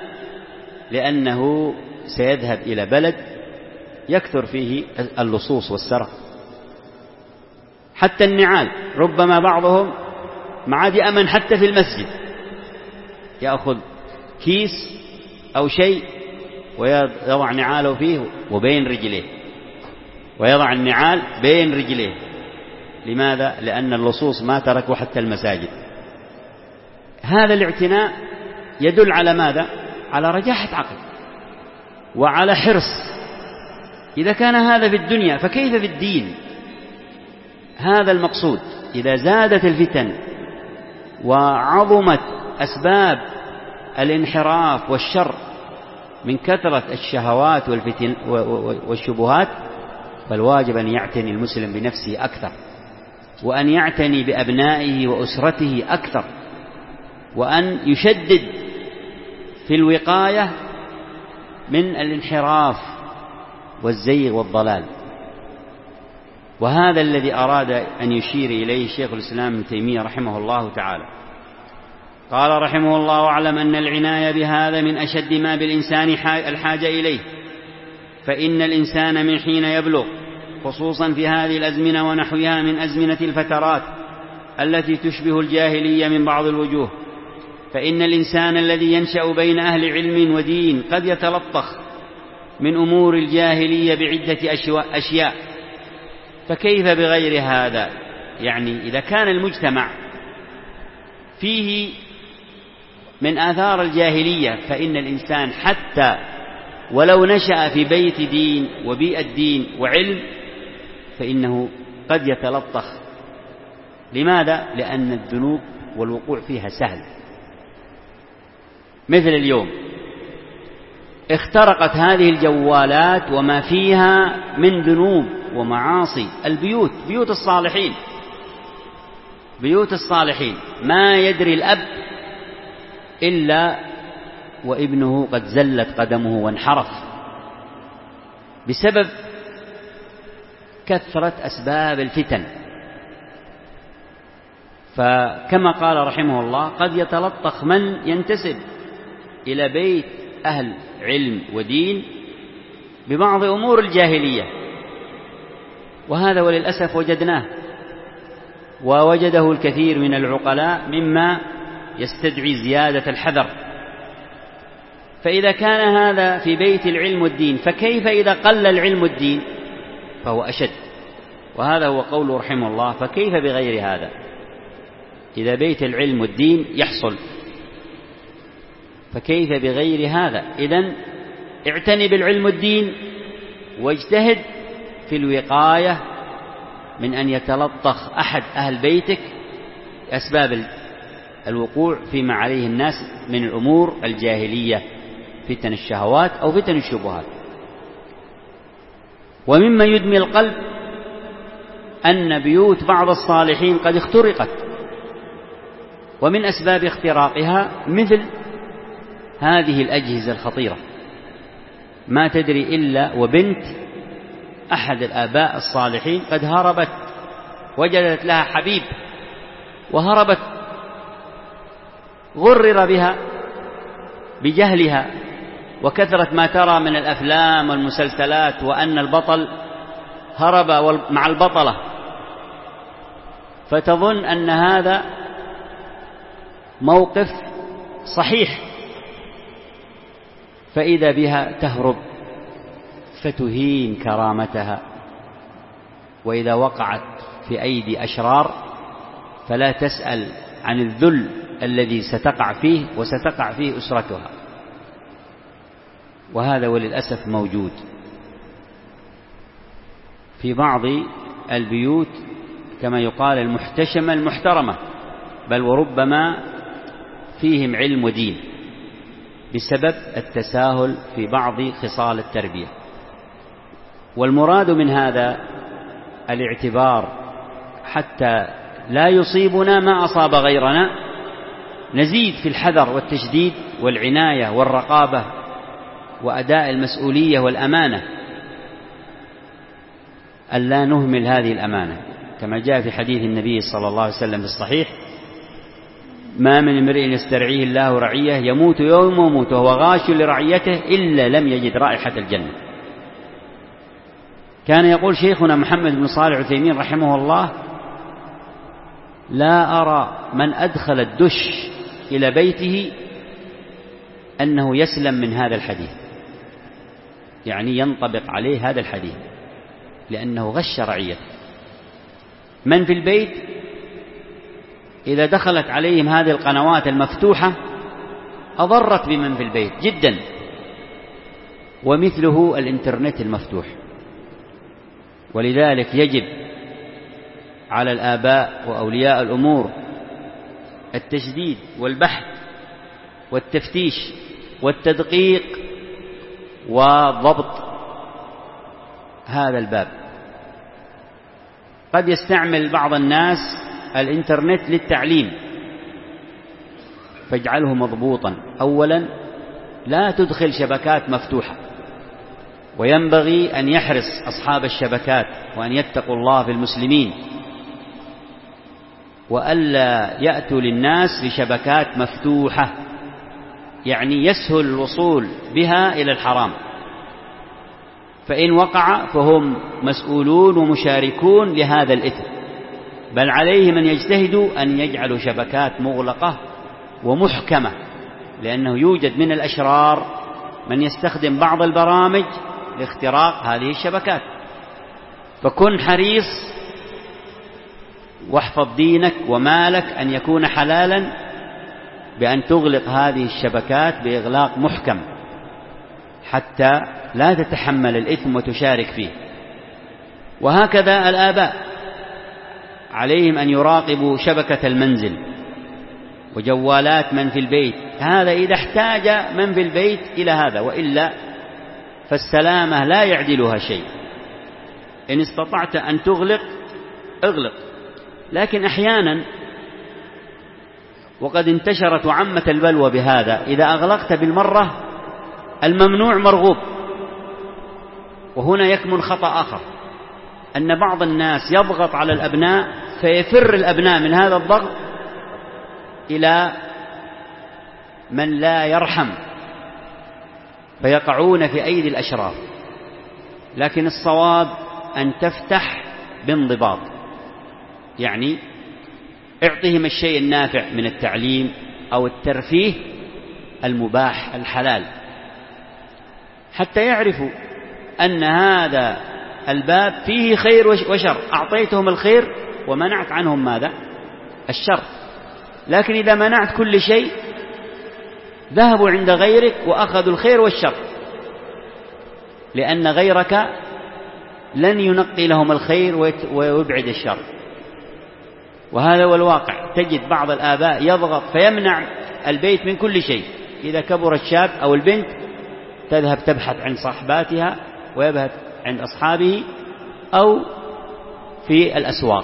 لأنه سيذهب إلى بلد يكثر فيه اللصوص والسرقة. حتى النعال، ربما بعضهم ما عاد يأمن حتى في المسجد، يأخذ كيس أو شيء ويضع نعاله فيه وبين رجليه، ويضع النعال بين رجليه. لماذا؟ لأن اللصوص ما تركوا حتى المساجد. هذا الاعتناء يدل على ماذا؟ على رجاحة عقل وعلى حرص. إذا كان هذا في الدنيا فكيف في الدين؟ هذا المقصود. إذا زادت الفتن وعظمت أسباب الانحراف والشر من كثرة الشهوات والفتن والشبهات، فالواجب أن يعتني المسلم بنفسه أكثر، وأن يعتني بأبنائه وأسرته أكثر، وأن يشدد في الوقاية من الانحراف والزيغ والضلال. وهذا الذي أراد أن يشير إليه شيخ الإسلام ابن تيمية رحمه الله تعالى. قال رحمه الله: واعلم أن العناية بهذا من أشد ما بالإنسان الحاجة إليه، فإن الإنسان من حين يبلغ، خصوصا في هذه الأزمنة ونحوها من أزمنة الفترات التي تشبه الجاهلية من بعض الوجوه، فإن الإنسان الذي ينشأ بين أهل علم ودين قد يتلطخ من أمور الجاهلية بعدة أشياء، فكيف بغير هذا؟ يعني إذا كان المجتمع فيه من آثار الجاهلية، فإن الإنسان حتى ولو نشأ في بيت دين وبيئة دين وعلم فإنه قد يتلطخ. لماذا؟ لأن الذنوب والوقوع فيها سهل. مثل اليوم اخترقت هذه الجوالات وما فيها من ذنوب ومعاصي البيوت، بيوت الصالحين، ما يدري الأب إلا وابنه قد زلت قدمه وانحرف بسبب كثرة أسباب الفتن. فكما قال رحمه الله: قد يتلطخ من ينتسب إلى بيت أهل علم ودين ببعض أمور الجاهلية، وهذا وللأسف وجدناه، ووجده الكثير من العقلاء مما يستدعي زيادة الحذر. فإذا كان هذا في بيت العلم والدين، فكيف إذا قل العلم والدين؟ فهو أشد. وهذا هو قوله رحمه الله: فكيف بغير هذا؟ إذا بيت العلم والدين يحصل، فكيف بغير هذا؟ إذن اعتني بالعلم والدين، واجتهد في الوقاية من أن يتلطخ أحد أهل بيتك أسباب الوقوع فيما عليه الناس من الأمور الجاهلية، فتن الشهوات أو فتن الشبهات. ومما يدمي القلب أن بيوت بعض الصالحين قد اخترقت، ومن أسباب اختراقها مثل هذه الأجهزة الخطيرة. ما تدري إلا وبنت أحد الآباء الصالحين قد هربت، وجدت لها حبيب وهربت، غرر بها بجهلها وكثرة ما ترى من الأفلام والمسلسلات، وأن البطل هرب مع البطلة، فتظن أن هذا موقف صحيح، فإذا بها تهرب فتهين كرامتها، وإذا وقعت في أيدي أشرار فلا تسأل عن الذل الذي ستقع فيه وستقع فيه أسرتها. وهذا وللأسف موجود في بعض البيوت كما يقال المحتشمة المحترمة، بل وربما فيهم علم ودين بسبب التساهل في بعض خصال التربية. والمراد من هذا الاعتبار حتى لا يصيبنا ما أصاب غيرنا، نزيد في الحذر والتشديد والعناية والرقابة وأداء المسؤولية والأمانة، ألا نهمل هذه الأمانة، كما جاء في حديث النبي صلى الله عليه وسلم في الصحيح: ما من امرئ يسترعيه الله رعية يموت يوم يموت وهو غاش لرعيته إلا لم يجد رائحة الجنة. كان يقول شيخنا محمد بن صالح العثيمين رحمه الله: لا أرى من أدخل الدش إلى بيته أنه يسلم من هذا الحديث، يعني ينطبق عليه هذا الحديث، لأنه غش رعيته. من في البيت إذا دخلت عليهم هذه القنوات المفتوحة أضرت بمن في البيت جدا، ومثله الإنترنت المفتوح. ولذلك يجب على الآباء وأولياء الأمور التشديد والبحث والتفتيش والتدقيق وضبط هذا الباب. قد يستعمل بعض الناس الإنترنت للتعليم، فاجعله مضبوطا. أولا لا تدخل شبكات مفتوحة، وينبغي أن يحرص أصحاب الشبكات وأن يتقوا الله في المسلمين، وألا يأتوا للناس بشبكات مفتوحة، يعني يسهل الوصول بها إلى الحرام، فإن وقع فهم مسؤولون ومشاركون لهذا الإثم. بل عليهم أن يجتهدوا أن يجعلوا شبكات مغلقة ومحكمة، لأنه يوجد من الأشرار من يستخدم بعض البرامج لاختراق هذه الشبكات. فكن حريص واحفظ دينك ومالك أن يكون حلالا بأن تغلق هذه الشبكات بإغلاق محكم حتى لا تتحمل الإثم وتشارك فيه. وهكذا الآباء عليهم أن يراقبوا شبكة المنزل وجوالات من في البيت، هذا إذا احتاج من في البيت إلى هذا، وإلا فالسلامة لا يعدلها شيء. إن استطعت أن تغلق اغلق، لكن أحيانا وقد انتشرت وعمت البلوى بهذا، إذا أغلقت بالمرة الممنوع مرغوب. وهنا يكمن خطأ آخر، أن بعض الناس يضغط على الأبناء فيفر الأبناء من هذا الضغط إلى من لا يرحم فيقعون في أيدي الأشرار. لكن الصواب أن تفتح بانضباط، يعني اعطهم الشيء النافع من التعليم أو الترفيه المباح الحلال، حتى يعرفوا أن هذا الباب فيه خير وشر. أعطيتهم الخير ومنعت عنهم ماذا؟ الشر. لكن إذا منعت كل شيء ذهبوا عند غيرك وأخذوا الخير والشر، لأن غيرك لن ينقي لهم الخير ويبعد الشر. وهذا هو الواقع. تجد بعض الآباء يضغط فيمنع البيت من كل شيء. إذا كبر الشاب أو البنت تذهب تبحث عن صاحباتها ويبحث عند أصحابه أو في الأسواق،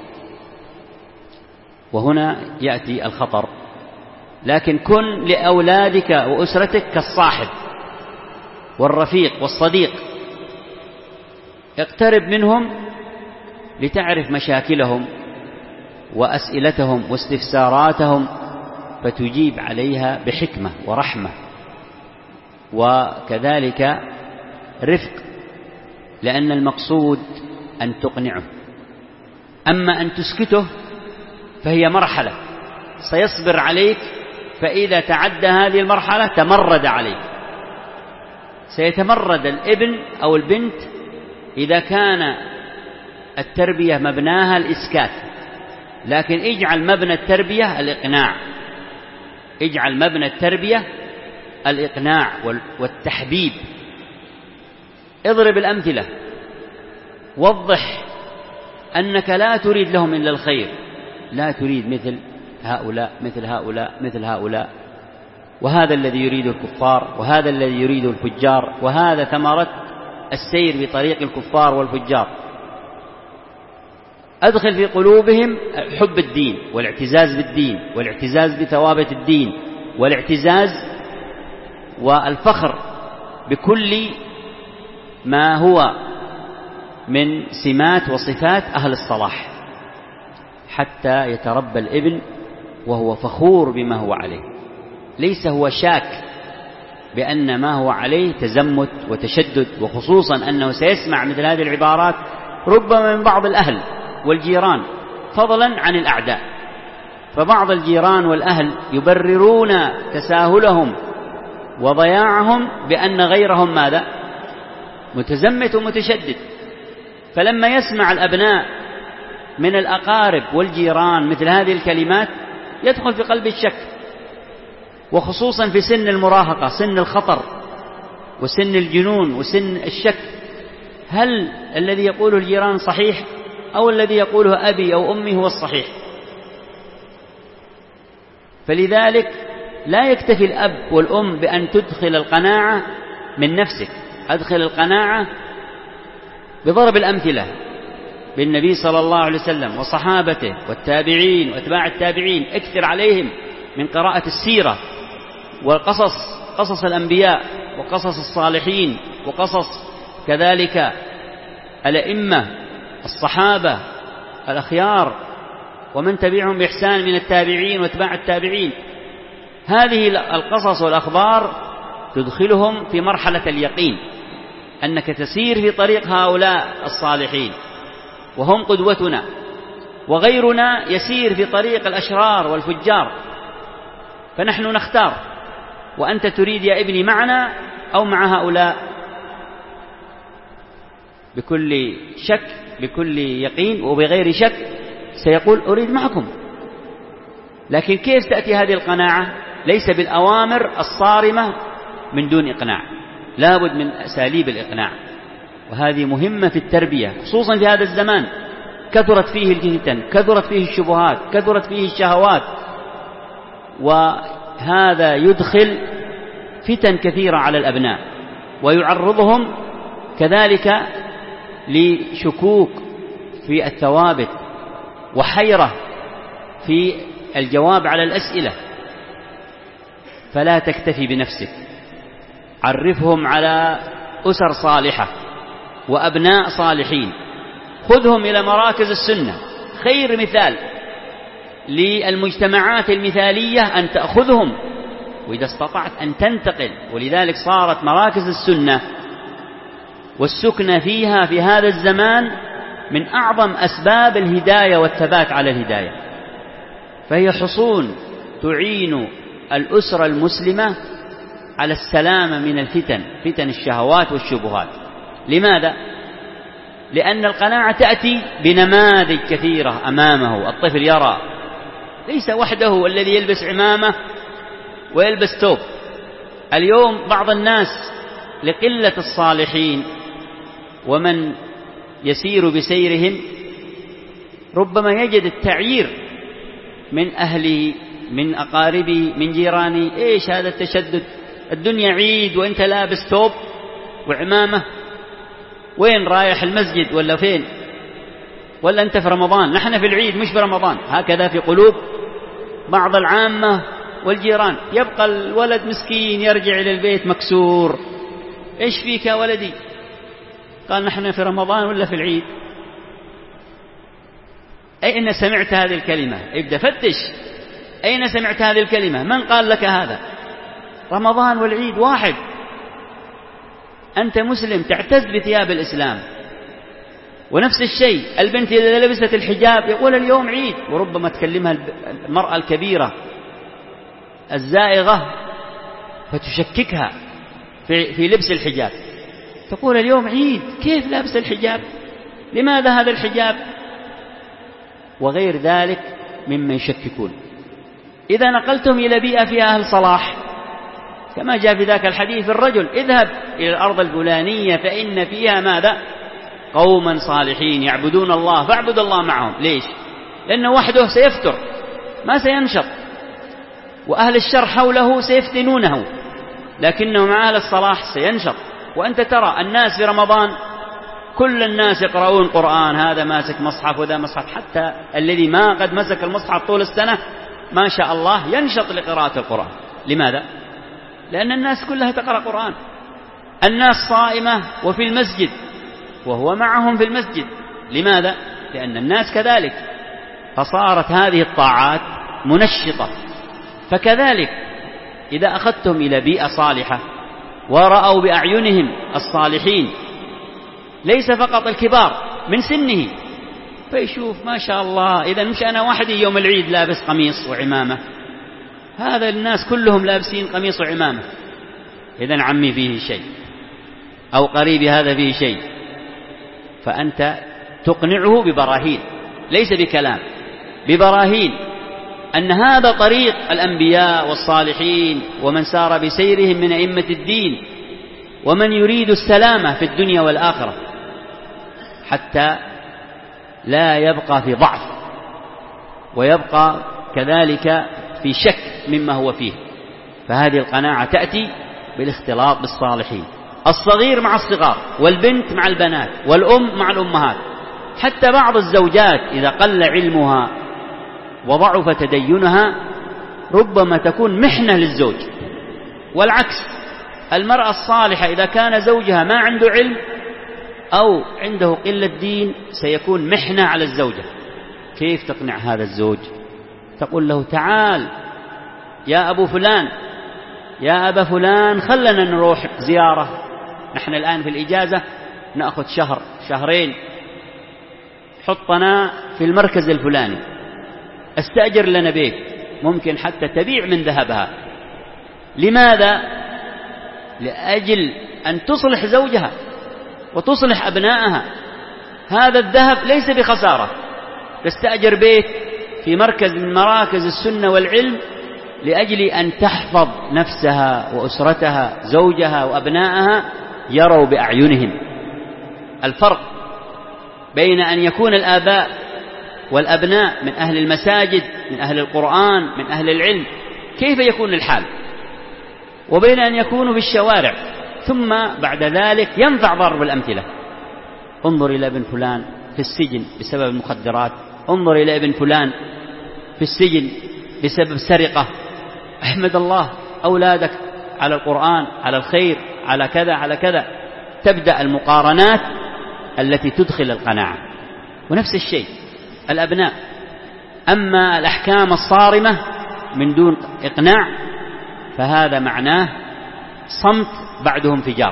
وهنا يأتي الخطر. لكن كن لأولادك وأسرتك كالصاحب والرفيق والصديق، اقترب منهم لتعرف مشاكلهم وأسئلتهم واستفساراتهم، فتجيب عليها بحكمة ورحمة وكذلك رفق، لأن المقصود أن تقنعه. أما أن تسكته فهي مرحلة سيصبر عليك، فإذا تعدى هذه المرحلة تمرد عليك. سيتمرد الابن أو البنت إذا كان التربية مبناها الإسكات، لكن اجعل مبنى التربية الإقناع، اجعل مبنى التربية الإقناع والتحبيب. اضرب الأمثلة، وضح أنك لا تريد لهم إلا الخير، لا تريد مثل هؤلاء مثل هؤلاء مثل هؤلاء، وهذا الذي يريد الكفار وهذا الذي يريد الفجار، وهذا ثمرة السير بطريق الكفار والفجار. أدخل في قلوبهم حب الدين والاعتزاز بالدين والاعتزاز بثوابت الدين والاعتزاز والفخر بكل ما هو من سمات وصفات أهل الصلاح، حتى يتربى الابن وهو فخور بما هو عليه، ليس هو شاك بأن ما هو عليه تزمت وتشدد، وخصوصا أنه سيسمع مثل هذه العبارات ربما من بعض الأهل والجيران فضلا عن الأعداء. فبعض الجيران والأهل يبررون تساهلهم وضياعهم بأن غيرهم ماذا؟ متزمت ومتشدد. فلما يسمع الأبناء من الأقارب والجيران مثل هذه الكلمات يدخل في قلب الشك، وخصوصا في سن المراهقة، سن الخطر وسن الجنون وسن الشك، هل الذي يقوله الجيران صحيح أو الذي يقوله أبي أو أمي هو الصحيح؟ فلذلك لا يكتفي الأب والأم بأن تدخل القناعة من نفسك، أدخل القناعة بضرب الأمثلة بالنبي صلى الله عليه وسلم وصحابته والتابعين واتباع التابعين. اكثر عليهم من قراءة السيرة والقصص، قصص الأنبياء وقصص الصالحين وقصص كذلك الأئمة الصحابة الأخيار ومن تبعهم بإحسان من التابعين واتباع التابعين. هذه القصص والأخبار تدخلهم في مرحلة اليقين أنك تسير في طريق هؤلاء الصالحين وهم قدوتنا، وغيرنا يسير في طريق الأشرار والفجار، فنحن نختار، وأنت تريد يا ابني معنا أو مع هؤلاء؟ بكل شك بكل يقين وبغير شك سيقول أريد معكم. لكن كيف تأتي هذه القناعة؟ ليس بالأوامر الصارمة من دون إقناع، لابد من أساليب الإقناع، وهذه مهمة في التربية، خصوصا في هذا الزمان كثرت فيه الفتن، كثرت فيه الشبهات، كثرت فيه الشهوات، وهذا يدخل فتن كثيرة على الأبناء ويعرضهم كذلك لشكوك في الثوابت وحيرة في الجواب على الأسئلة. فلا تكتفي بنفسك، عرفهم على أسر صالحة وأبناء صالحين، خذهم إلى مراكز السنة. خير مثال للمجتمعات المثالية أن تأخذهم، وإذا استطعت أن تنتقل. ولذلك صارت مراكز السنة والسكنة فيها في هذا الزمان من أعظم أسباب الهداية والثبات على الهداية، فهي حصون تعين الأسرة المسلمة على السلامة من الفتن، فتن الشهوات والشبهات. لماذا؟ لأن القناعة تأتي بنماذج كثيرة أمامه. الطفل يرى ليس وحده الذي يلبس عمامة ويلبس ثوب. اليوم بعض الناس لقلة الصالحين ومن يسير بسيرهم ربما يجد التعيير من أهله من أقاربه من جيرانه. إيش هذا التشدد؟ الدنيا عيد وإنت لابس ثوب وعمامة، وين رايح المسجد ولا فين؟ ولا أنت في رمضان؟ نحن في العيد مش في رمضان. هكذا في قلوب بعض العامة والجيران. يبقى الولد مسكين يرجع إلى البيت مكسور. إيش فيك يا ولدي؟ قال نحن في رمضان ولا في العيد؟ أين سمعت هذه الكلمة؟ ابدأ فتش أين سمعت هذه الكلمة؟ من قال لك هذا؟ رمضان والعيد واحد. أنت مسلم تعتز بثياب الإسلام. ونفس الشيء البنت إذا لبست الحجاب يقول اليوم عيد، وربما تكلمها المرأة الكبيرة الزائغة فتشككها في لبس الحجاب، تقول اليوم عيد، كيف لابس الحجاب؟ لماذا هذا الحجاب؟ وغير ذلك مما يشككون. إذا نقلتم إلى بيئة فيها أهل صلاح، كما جاء في ذاك الحديث الرجل اذهب إلى الأرض الفلانية فإن فيها ماذا؟ قوما صالحين يعبدون الله فاعبد الله معهم. ليش؟ لأنه وحده سيفتر ما سينشط، وأهل الشر حوله سيفتنونه، لكنه مع أهل الصلاح سينشط. وأنت ترى الناس في رمضان كل الناس يقرؤون قرآن، هذا ماسك مصحف وذا مصحف، حتى الذي ما قد مسك المصحف طول السنة ما شاء الله ينشط لقراءة القرآن. لماذا؟ لأن الناس كلها تقرأ قرآن. الناس صائمة وفي المسجد وهو معهم في المسجد. لماذا؟ لأن الناس كذلك، فصارت هذه الطاعات منشطة. فكذلك إذا أخذتم إلى بيئة صالحة ورأوا بأعينهم الصالحين، ليس فقط الكبار من سنه، فيشوف ما شاء الله، إذا مش أنا وحدي يوم العيد لابس قميص وعمامة، هذا الناس كلهم لابسين قميص وعمامة، إذا عمي فيه شيء أو قريبي هذا فيه شيء. فأنت تقنعه ببراهين، ليس بكلام، ببراهين أن هذا طريق الأنبياء والصالحين ومن سار بسيرهم من أئمة الدين ومن يريد السلامة في الدنيا والآخرة، حتى لا يبقى في ضعف ويبقى كذلك في شك مما هو فيه. فهذه القناعة تأتي بالاختلاط بالصالحين، الصغير مع الصغار والبنت مع البنات والأم مع الأمهات. حتى بعض الزوجات إذا قل علمها وضعف تدينها ربما تكون محنة للزوج، والعكس، المرأة الصالحة إذا كان زوجها ما عنده علم أو عنده قلة دين سيكون محنة على الزوجة. كيف تقنع هذا الزوج؟ تقول له تعال يا أبو فلان، يا أبا فلان، خلنا نروح زيارة، نحن الآن في الإجازة نأخذ شهر شهرين، حطنا في المركز الفلاني، استأجر لنا بيت، ممكن حتى تبيع من ذهبها. لماذا؟ لأجل أن تصلح زوجها وتصلح أبنائها. هذا الذهب ليس بخسارة، تستأجر بيت في مركز من مراكز السنة والعلم لأجل أن تحفظ نفسها وأسرتها، زوجها وأبنائها يروا بأعينهم. الفرق بين أن يكون الآباء والأبناء من أهل المساجد، من أهل القرآن، من أهل العلم، كيف يكون الحال، وبين أن يكونوا في الشوارع. ثم بعد ذلك ينفع ضرب الأمثلة. انظر إلى ابن فلان في السجن بسبب المخدرات، انظر إلى ابن فلان في السجن بسبب سرقة. احمد الله، أولادك على القرآن، على الخير، على كذا على كذا. تبدأ المقارنات التي تدخل القناعة. ونفس الشيء الأبناء. أما الأحكام الصارمة من دون إقناع فهذا معناه صمت بعده انفجار.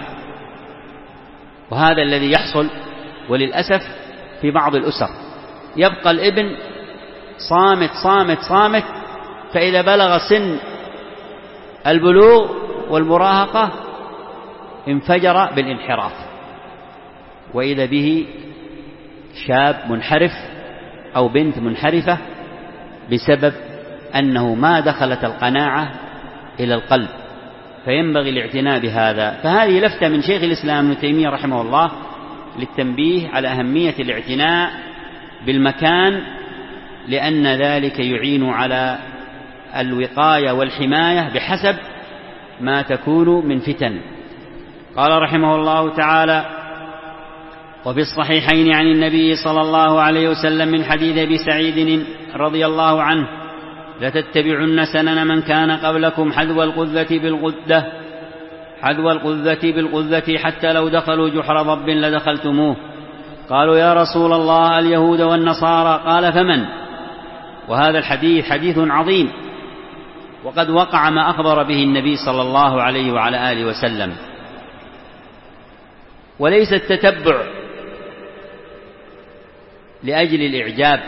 وهذا الذي يحصل وللأسف في بعض الأسر، يبقى الابن صامت صامت صامت، فإذا بلغ سن البلوغ والمراهقة انفجر بالانحراف، وإذا به شاب منحرف أو بنت منحرفة بسبب أنه ما دخلت القناعة إلى القلب. فينبغي الاعتناء بهذا. فهذه لفتة من شيخ الإسلام ابن تيمية رحمه الله للتنبيه على أهمية الاعتناء بالمكان، لأن ذلك يعين على الوقاية والحماية بحسب ما تكون من فتن. قال رحمه الله تعالى: وفي الصحيحين عن النبي صلى الله عليه وسلم من حديث أبي سعيد رضي الله عنه: لتتبعن سنن من كان قبلكم حذو القذة بالقذة حتى لو دخلوا جحر ضب لدخلتموه. قالوا يا رسول الله اليهود والنصارى، قال فمن؟ وهذا الحديث حديث عظيم، وقد وقع ما أخبر به النبي صلى الله عليه وعلى آله وسلم، وليس التتبع لأجل الإعجاب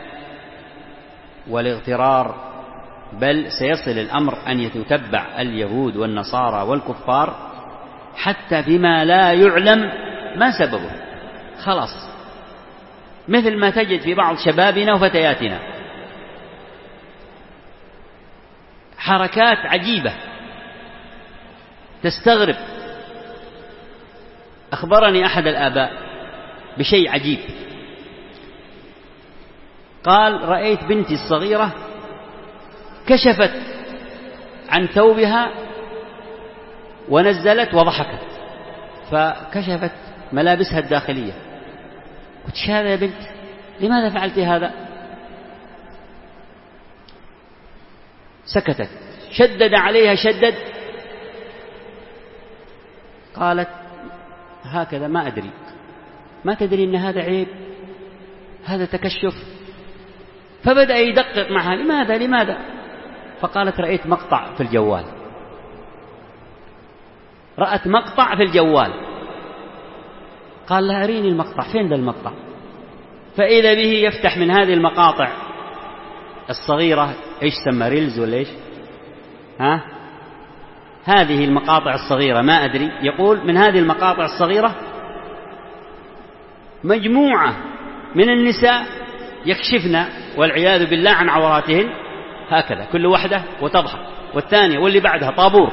والاغترار، بل سيصل الأمر أن يتتبع اليهود والنصارى والكفار حتى فيما لا يعلم ما سببه، خلاص، مثل ما تجد في بعض شبابنا وفتياتنا حركات عجيبة تستغرب. أخبرني أحد الآباء بشيء عجيب، قال رأيت بنتي الصغيرة كشفت عن ثوبها ونزلت وضحكت، فكشفت ملابسها الداخلية. قلت هذا يا بنت، لماذا فعلت هذا؟ سكتت، شدد عليها شدد، قالت هكذا ما أدري، ما تدري أن هذا عيب، هذا تكشف. فبدأ يدقق معها، لماذا؟ فقالت رأيت مقطع في الجوال، رأت مقطع في الجوال. قال لها أريني المقطع، فين ذا المقطع؟ فإذا به يفتح من هذه المقاطع الصغيرة، إيش سمى، ريلز ولا إيش؟ هذه المقاطع الصغيرة ما أدري، يقول من هذه المقاطع الصغيرة مجموعة من النساء يكشفن والعياذ بالله عن عوراتهن هكذا، كل واحدة وتضحك، والثانية واللي بعدها طابور.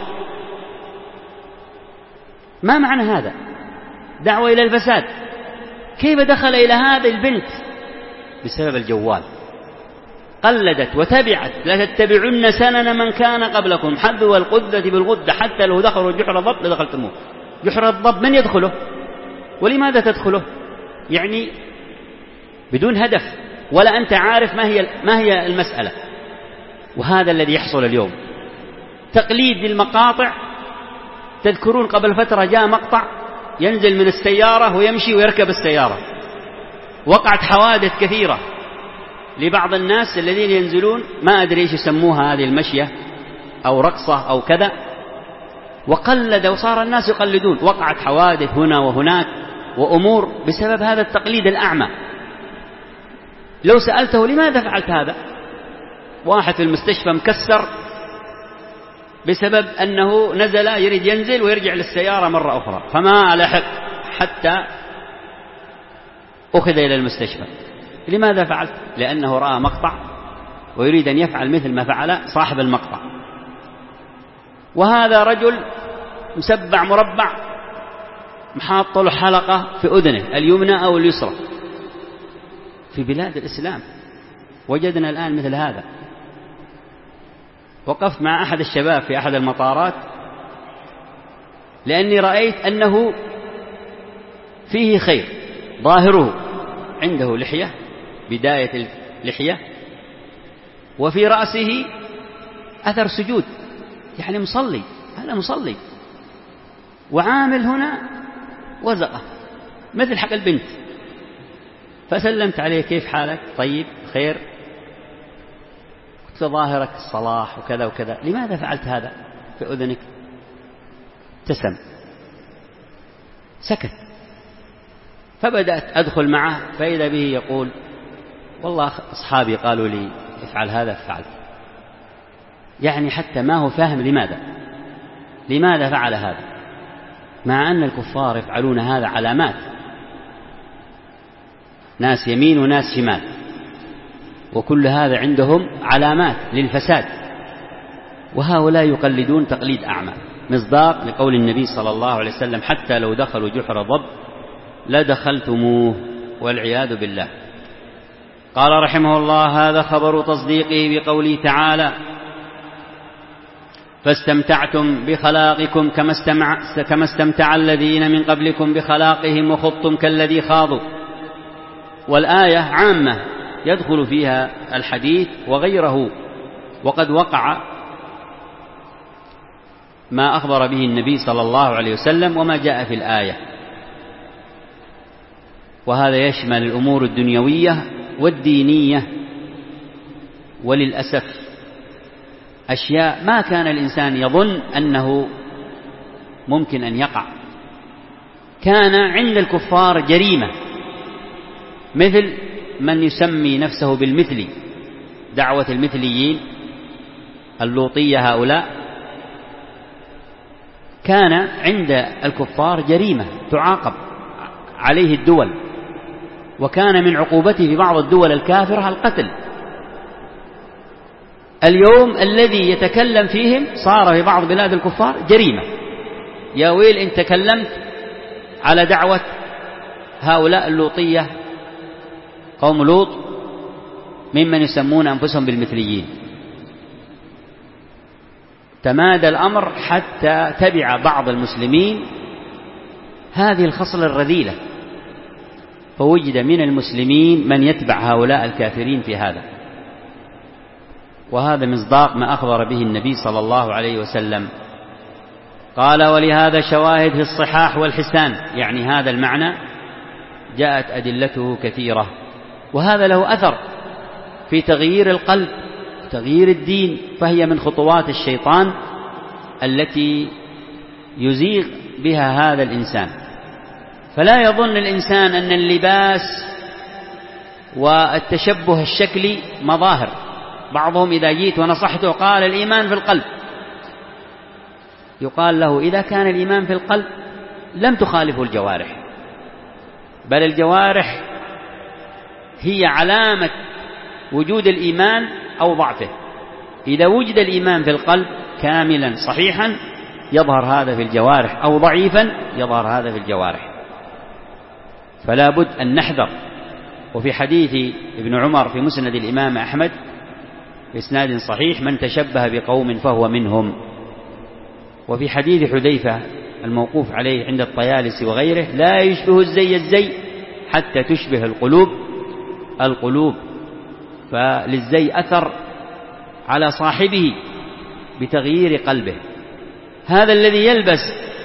ما معنى هذا؟ دعوة إلى الفساد. كيف دخل إلى هذه البنت؟ بسبب الجوال. قلدت وتبعت، لا تتبعن سنن من كان قبلكم حذو القدة بالغدة حتى لو دخلوا جحر الضب لدخلتموه. جحر الضب من يدخله؟ ولماذا تدخله؟ يعني بدون هدف، ولا أنت عارف ما هي المسألة. وهذا الذي يحصل اليوم، تقليد للمقاطع. تذكرون قبل فترة جاء مقطع ينزل من السيارة ويمشي ويركب السيارة، وقعت حوادث كثيرة لبعض الناس الذين ينزلون، ما أدري إيش يسموها هذه المشية أو رقصة أو كذا، وقلد وصار الناس يقلدون. وقعت حوادث هنا وهناك وأمور بسبب هذا التقليد الأعمى. لو سألته لماذا فعلت هذا؟ واحد في المستشفى مكسر بسبب أنه نزل يريد ينزل ويرجع للسيارة مرة أخرى، فما لحق حتى أخذ إلى المستشفى. لماذا فعلت؟ لأنه رأى مقطع ويريد أن يفعل مثل ما فعل صاحب المقطع. وهذا رجل مسبع مربع محاط له حلقة في أذنه اليمنى أو اليسرى. في بلاد الإسلام وجدنا الآن مثل هذا. وقفت مع أحد الشباب في أحد المطارات لأني رأيت أنه فيه خير، ظاهره عنده لحية، بداية اللحية، وفي رأسه أثر سجود، يعني مصلي، هذا مصلي، وعامل هنا وزقة مثل حق البنت. فسلمت عليه، كيف حالك؟ طيب خير. قلت له ظاهرك الصلاح وكذا وكذا، لماذا فعلت هذا في أذنك؟ ابتسم، سكت. فبدأت أدخل معه، فإذا به يقول والله أصحابي قالوا لي افعل هذا فعلت. يعني حتى ما هو فاهم لماذا فعل هذا، مع أن الكفار يفعلون هذا علامات، ناس يمين وناس شمال، وكل هذا عندهم علامات للفساد، وهؤلاء يقلدون تقليد أعمى، مصداق لقول النبي صلى الله عليه وسلم حتى لو دخلوا جحر ضب لدخلتموه والعياذ بالله. قال رحمه الله: هذا خبر تصديقه بقوله تعالى: فاستمتعتم بخلاقكم كما استمتع الذين من قبلكم بخلاقهم وخضتم كالذي خاضوا. والآية عامة يدخل فيها الحديث وغيره، وقد وقع ما أخبر به النبي صلى الله عليه وسلم وما جاء في الآية. وهذا يشمل الأمور الدنيوية والدينية، وللأسف أشياء ما كان الإنسان يظن أنه ممكن أن يقع. كان عند الكفار جريمة، مثل من يسمي نفسه بالمثلي، دعوة المثليين اللوطية هؤلاء، كان عند الكفار جريمة تعاقب عليه الدول، وكان من عقوبته في بعض الدول الكافرة القتل. اليوم الذي يتكلم فيهم صار في بعض بلاد الكفار جريمة. يا ويل إن تكلمت على دعوة هؤلاء اللوطية، قوم لوط، ممن يسمون أنفسهم بالمثليين. تمادى الأمر حتى تبع بعض المسلمين هذه الخصلة الرذيلة، فوجد من المسلمين من يتبع هؤلاء الكافرين في هذا، وهذا مصداق ما أخبر به النبي صلى الله عليه وسلم. قال: ولهذا شواهد في الصحاح والحسان، يعني هذا المعنى جاءت أدلته كثيرة، وهذا له أثر في تغيير القلب، تغيير الدين، فهي من خطوات الشيطان التي يزيغ بها هذا الإنسان. فلا يظن الإنسان أن اللباس والتشبه الشكلي مظاهر. بعضهم إذا جيت ونصحته قال: الإيمان في القلب. يقال له: إذا كان الإيمان في القلب لم تخالفه الجوارح، بل الجوارح هي علامة وجود الإيمان أو ضعفه. إذا وجد الإيمان في القلب كاملا صحيحا يظهر هذا في الجوارح، أو ضعيفا يظهر هذا في الجوارح. فلا بد أن نحذر. وفي حديث ابن عمر في مسند الإمام أحمد بإسناد صحيح: من تشبه بقوم فهو منهم. وفي حديث حذيفة الموقوف عليه عند الطيالسي وغيره: لا يشبه الزي الزي حتى تشبه القلوب القلوب. فللزي أثر على صاحبه بتغيير قلبه. هذا الذي يلبس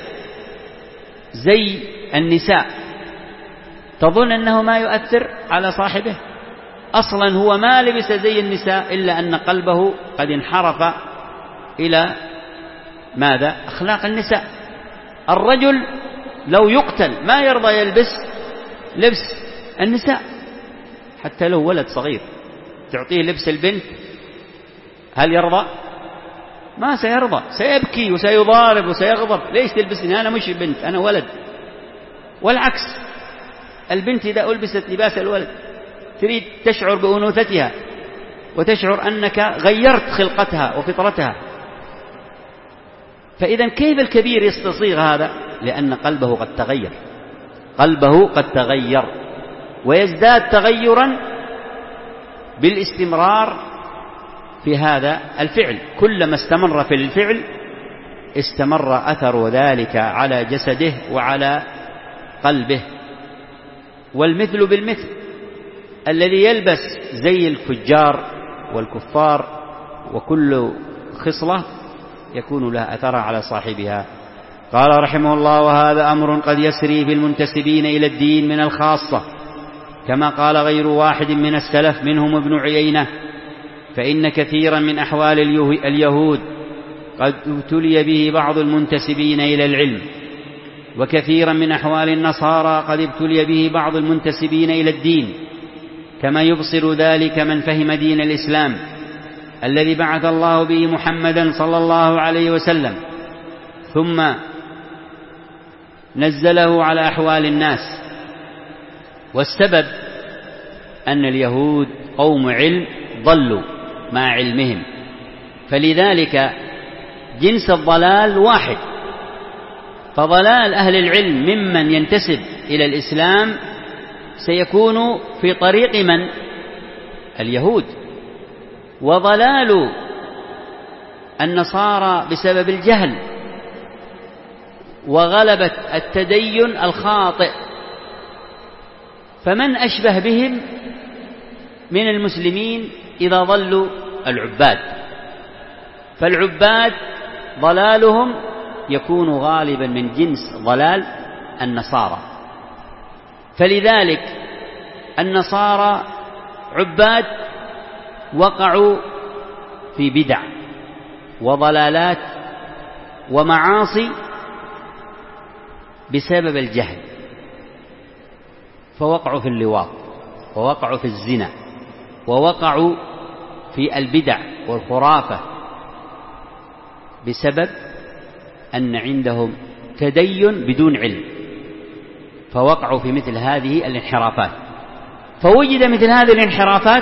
زي النساء تظن أنه ما يؤثر على صاحبه، أصلا هو ما لبس زي النساء إلا أن قلبه قد انحرف إلى ماذا؟ أخلاق النساء. الرجل لو يقتل ما يرضى يلبس لبس النساء، حتى لو ولد صغير تعطيه لبس البنت هل يرضى؟ ما سيرضى، سيبكي وسيضارب وسيغضب: ليش تلبسني؟ أنا مش بنت، أنا ولد. والعكس، البنت إذا ألبست لباس الولد تريد تشعر بأنوثتها وتشعر أنك غيرت خلقتها وفطرتها. فإذا كيف الكبير يستصيغ هذا؟ لأن قلبه قد تغير، قلبه قد تغير، ويزداد تغيرا بالاستمرار في هذا الفعل. كلما استمر في الفعل استمر أثر ذلك على جسده وعلى قلبه. والمثل بالمثل، الذي يلبس زي الفجار والكفار وكل خصلة يكون لها أثر على صاحبها. قال رحمه الله: وهذا أمر قد يسري في المنتسبين إلى الدين من الخاصة، كما قال غير واحد من السلف منهم ابن عيينة: فإن كثيرا من أحوال اليهود قد ابتلي به بعض المنتسبين إلى العلم، وكثيرا من أحوال النصارى قد ابتلي به بعض المنتسبين إلى الدين، كما يبصر ذلك من فهم دين الإسلام الذي بعث الله به محمدا صلى الله عليه وسلم، ثم نزله على أحوال الناس. والسبب أن اليهود قوم علم ضلوا مع علمهم، فلذلك جنس الضلال واحد. فضلال أهل العلم ممن ينتسب إلى الإسلام سيكون في طريق من؟ اليهود. وضلال النصارى بسبب الجهل وغلبة التدين الخاطئ. فمن أشبه بهم من المسلمين إذا ضلوا؟ العباد. فالعباد ضلالهم يكون غالبا من جنس ضلال النصارى. فلذلك النصارى عباد وقعوا في بدع وضلالات ومعاصي بسبب الجهل، فوقعوا في اللواط، ووقعوا في الزنا، ووقعوا في البدع والخرافة بسبب أن عندهم تدين بدون علم، فوقعوا في مثل هذه الانحرافات. فوجد مثل هذه الانحرافات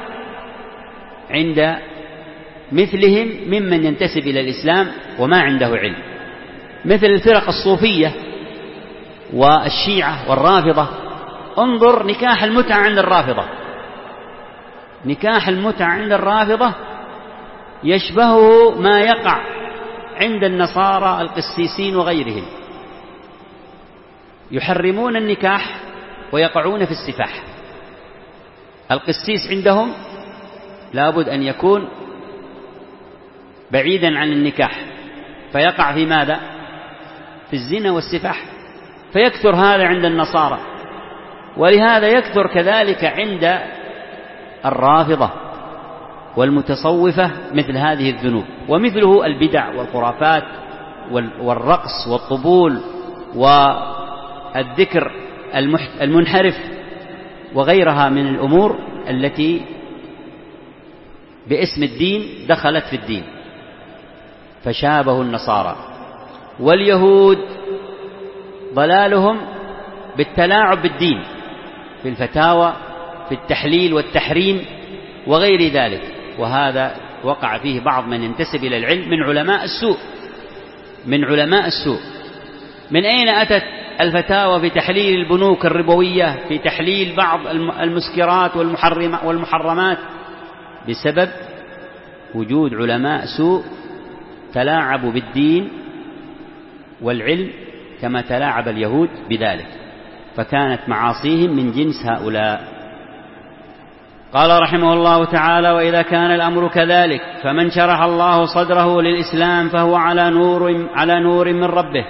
عند مثلهم ممن ينتسب إلى الإسلام وما عنده علم، مثل الفرق الصوفية والشيعة والرافضة. انظر نكاح المتعة عند الرافضة، نكاح المتعة عند الرافضة يشبهه ما يقع عند النصارى القسيسين وغيرهم، يحرمون النكاح ويقعون في السفاح. القسيس عندهم لابد أن يكون بعيدا عن النكاح، فيقع في ماذا؟ في الزنا والسفاح، فيكثر هذا عند النصارى، ولهذا يكثر كذلك عند الرافضة والمتصوفة مثل هذه الذنوب، ومثله البدع والخرافات والرقص والطبول والذكر المنحرف وغيرها من الأمور التي باسم الدين دخلت في الدين، فشابه النصارى. واليهود ضلالهم بالتلاعب بالدين، في الفتاوى، في التحليل والتحريم وغير ذلك، وهذا وقع فيه بعض من ينتسب إلى العلم من علماء السوء، من علماء السوء. من أين أتت الفتاوى في تحليل البنوك الربوية، في تحليل بعض المسكرات والمحرمات؟ بسبب وجود علماء سوء تلاعبوا بالدين والعلم كما تلاعب اليهود بذلك، فكانت معاصيهم من جنس هؤلاء. قال رحمه الله تعالى: وإذا كان الأمر كذلك فمن شرح الله صدره للإسلام فهو على نور من ربه،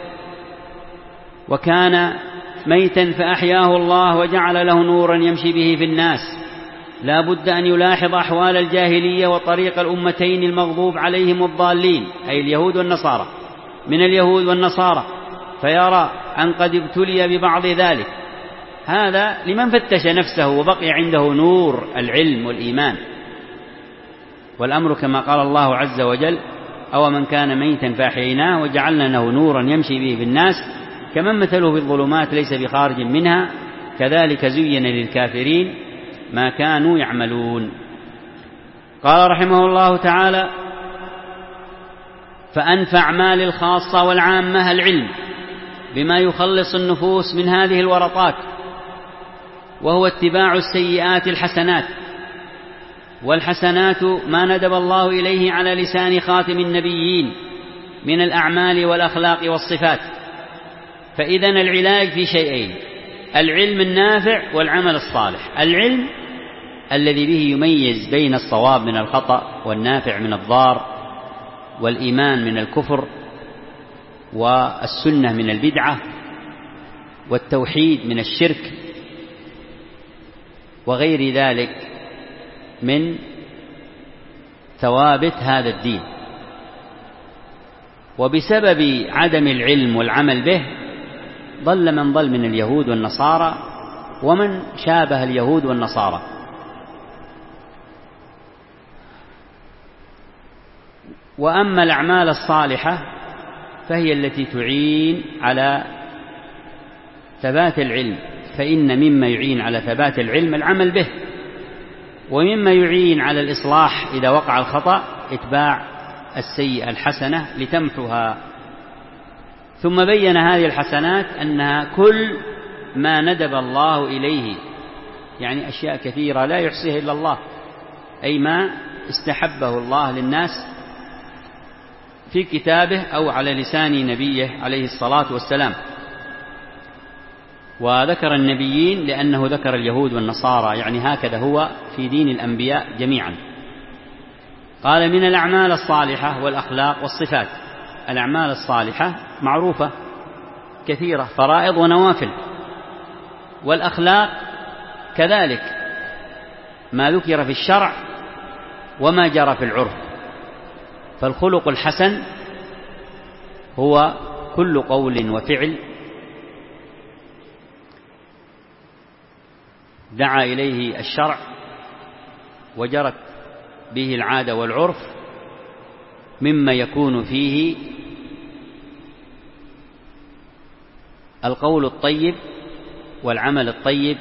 وكان ميتا فأحياه الله وجعل له نورا يمشي به في الناس، لا بد أن يلاحظ أحوال الجاهلية وطريق الأمتين المغضوب عليهم الضالين، أي اليهود والنصارى، من اليهود والنصارى، فيرى أن قد ابتلي ببعض ذلك. هذا لمن فتش نفسه وبقي عنده نور العلم والإيمان. والأمر كما قال الله عز وجل: أو من كان ميتا فأحييناه وجعلنا له نورا يمشي به في الناس كمن مثله في الظلمات ليس بخارج منها كذلك زين للكافرين ما كانوا يعملون. قال رحمه الله تعالى: فأنفع ما للخاصة والعامة العلم بما يخلص النفوس من هذه الورطات، وهو اتباع السيئات الحسنات، والحسنات ما ندب الله إليه على لسان خاتم النبيين من الأعمال والأخلاق والصفات. فإذن العلاج في شيئين: العلم النافع والعمل الصالح. العلم الذي به يميز بين الصواب من الخطأ، والنافع من الضار، والإيمان من الكفر، والسنة من البدعة، والتوحيد من الشرك، وغير ذلك من ثوابت هذا الدين. وبسبب عدم العلم والعمل به ضل من ضل من اليهود والنصارى ومن شابه اليهود والنصارى. وأما الأعمال الصالحة فهي التي تعين على ثبات العلم، فإن مما يعين على ثبات العلم العمل به، ومما يعين على الإصلاح إذا وقع الخطأ اتباع السيئة الحسنة لتمحها. ثم بين هذه الحسنات أنها كل ما ندب الله إليه، يعني أشياء كثيرة لا يحصيها إلا الله، أي ما استحبه الله للناس في كتابه أو على لسان نبيه عليه الصلاة والسلام. وذكر النبيين لأنه ذكر اليهود والنصارى، يعني هكذا هو في دين الأنبياء جميعا. قال: من الأعمال الصالحة والأخلاق والصفات. الأعمال الصالحة معروفة كثيرة، فرائض ونوافل، والأخلاق كذلك، ما ذكر في الشرع وما جرى في العرف. فالخلق الحسن هو كل قول وفعل دعا إليه الشرع وجرت به العادة والعرف، مما يكون فيه القول الطيب والعمل الطيب،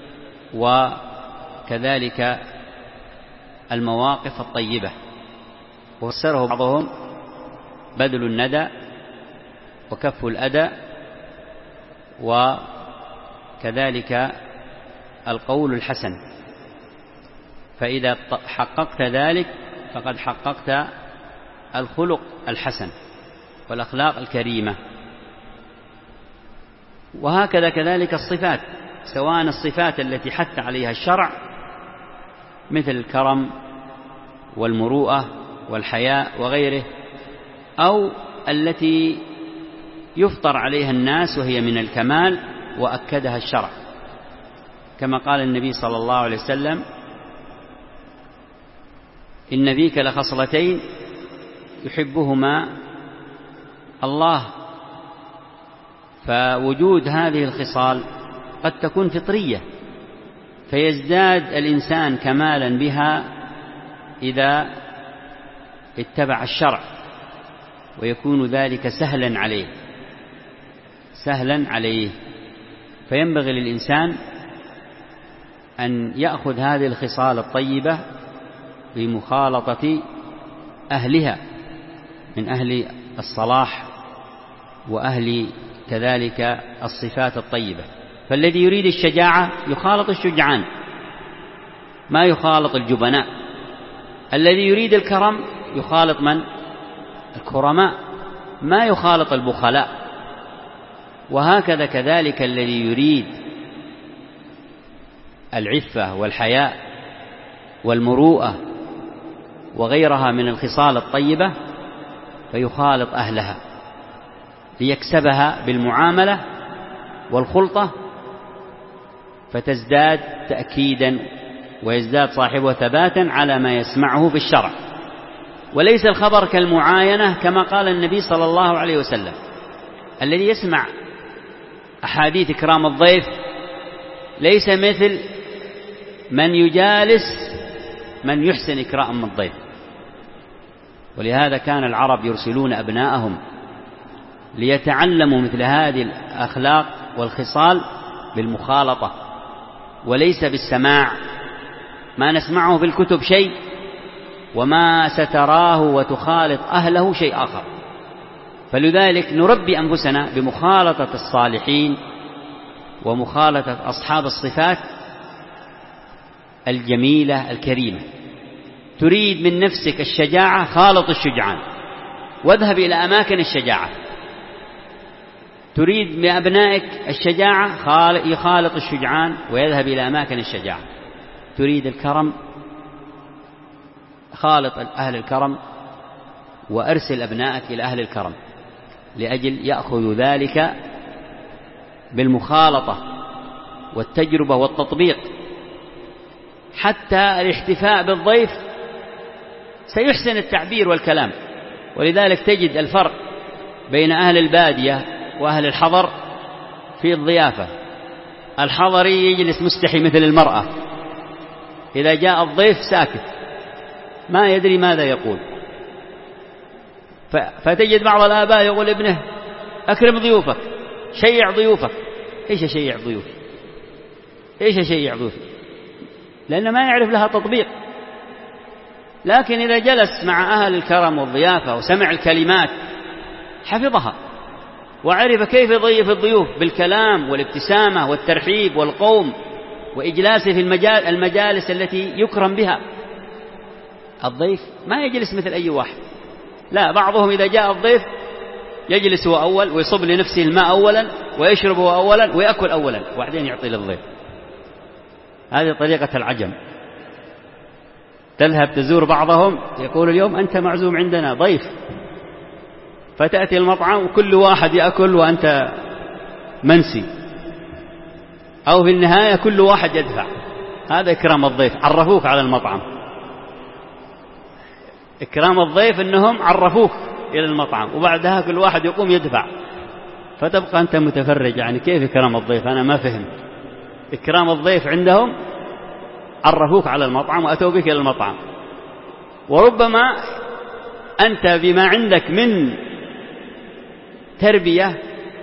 وكذلك المواقف الطيبة. وفسره بعضهم بذل الندى وكف الأذى، وكذلك القول الحسن. فإذا حققت ذلك فقد حققت الخلق الحسن والأخلاق الكريمة. وهكذا كذلك الصفات، سواء الصفات التي حث عليها الشرع مثل الكرم والمروءة والحياء وغيره، أو التي يفطر عليها الناس وهي من الكمال وأكدها الشرع، كما قال النبي صلى الله عليه وسلم: إن فيك لخصلتين يحبهما الله. فوجود هذه الخصال قد تكون فطرية، فيزداد الإنسان كمالا بها إذا اتبع الشرع، ويكون ذلك سهلا عليه. فينبغي للإنسان أن يأخذ هذه الخصال الطيبة بمخالطة أهلها من أهل الصلاح وأهل كذلك الصفات الطيبة. فالذي يريد الشجاعة يخالط الشجعان، ما يخالط الجبناء. الذي يريد الكرم يخالط من؟ الكرماء، ما يخالط البخلاء. وهكذا كذلك الذي يريد العفة والحياء والمروءة وغيرها من الخصال الطيبة فيخالط أهلها ليكسبها بالمعاملة والخلطة، فتزداد تأكيدا ويزداد صاحبه ثباتا على ما يسمعه في الشرع. وليس الخبر كالمعاينة، كما قال النبي صلى الله عليه وسلم: الذي يسمع أحاديث إكرام الضيف ليس مثل من يجالس من يحسن إكرام الضيف. ولهذا كان العرب يرسلون أبناءهم ليتعلموا مثل هذه الأخلاق والخصال بالمخالطة وليس بالسماع. ما نسمعه في الكتب شيء، وما ستراه وتخالط أهله شيء آخر. فلذلك نربي أنفسنا بمخالطة الصالحين ومخالطة أصحاب الصفات الجميلة الكريمة. تريد من نفسك الشجاعة، خالط الشجعان واذهب إلى أماكن الشجاعة. تريد من أبنائك الشجاعة، يخالط الشجعان ويذهب إلى أماكن الشجاعة. تريد الكرم، خالط أهل الكرم وأرسل أبنائك إلى أهل الكرم، لأجل يأخذ ذلك بالمخالطة والتجربة والتطبيق. حتى الاحتفاء بالضيف سيحسن التعبير والكلام. ولذلك تجد الفرق بين أهل البادية وأهل الحضر في الضيافة. الحضري يجلس مستحي مثل المرأة، إذا جاء الضيف ساكت ما يدري ماذا يقول. فتجد بعض الآباء يقول ابنه: أكرم ضيوفك، شيع ضيوفك. إيش شيع ضيوفي؟ إيش شيع ضيوفي؟ لأنه ما يعرف لها تطبيق. لكن إذا جلس مع أهل الكرم والضيافة وسمع الكلمات حفظها وعرف كيف يضيف الضيوف بالكلام والابتسامة والترحيب والقوم وإجلاسه في المجالس التي يكرم بها. الضيف ما يجلس مثل أي واحد، لا، بعضهم إذا جاء الضيف يجلس هو أول ويصب لنفسه الماء أولا ويشرب هو أولا ويأكل أولا وبعدين يعطي للضيف. هذه طريقة العجم. تذهب تزور بعضهم يقول: اليوم أنت معزوم عندنا ضيف. فتأتي المطعم وكل واحد يأكل وأنت منسي. أو في النهاية كل واحد يدفع. هذا إكرام الضيف، عرفوك على المطعم. إكرام الضيف أنهم عرفوك إلى المطعم وبعدها كل واحد يقوم يدفع، فتبقى أنت متفرج. يعني كيف إكرام الضيف؟ أنا ما فهم. إكرام الضيف عندهم عرفوك على المطعم وأتوا بك إلى المطعم، وربما أنت بما عندك من تربية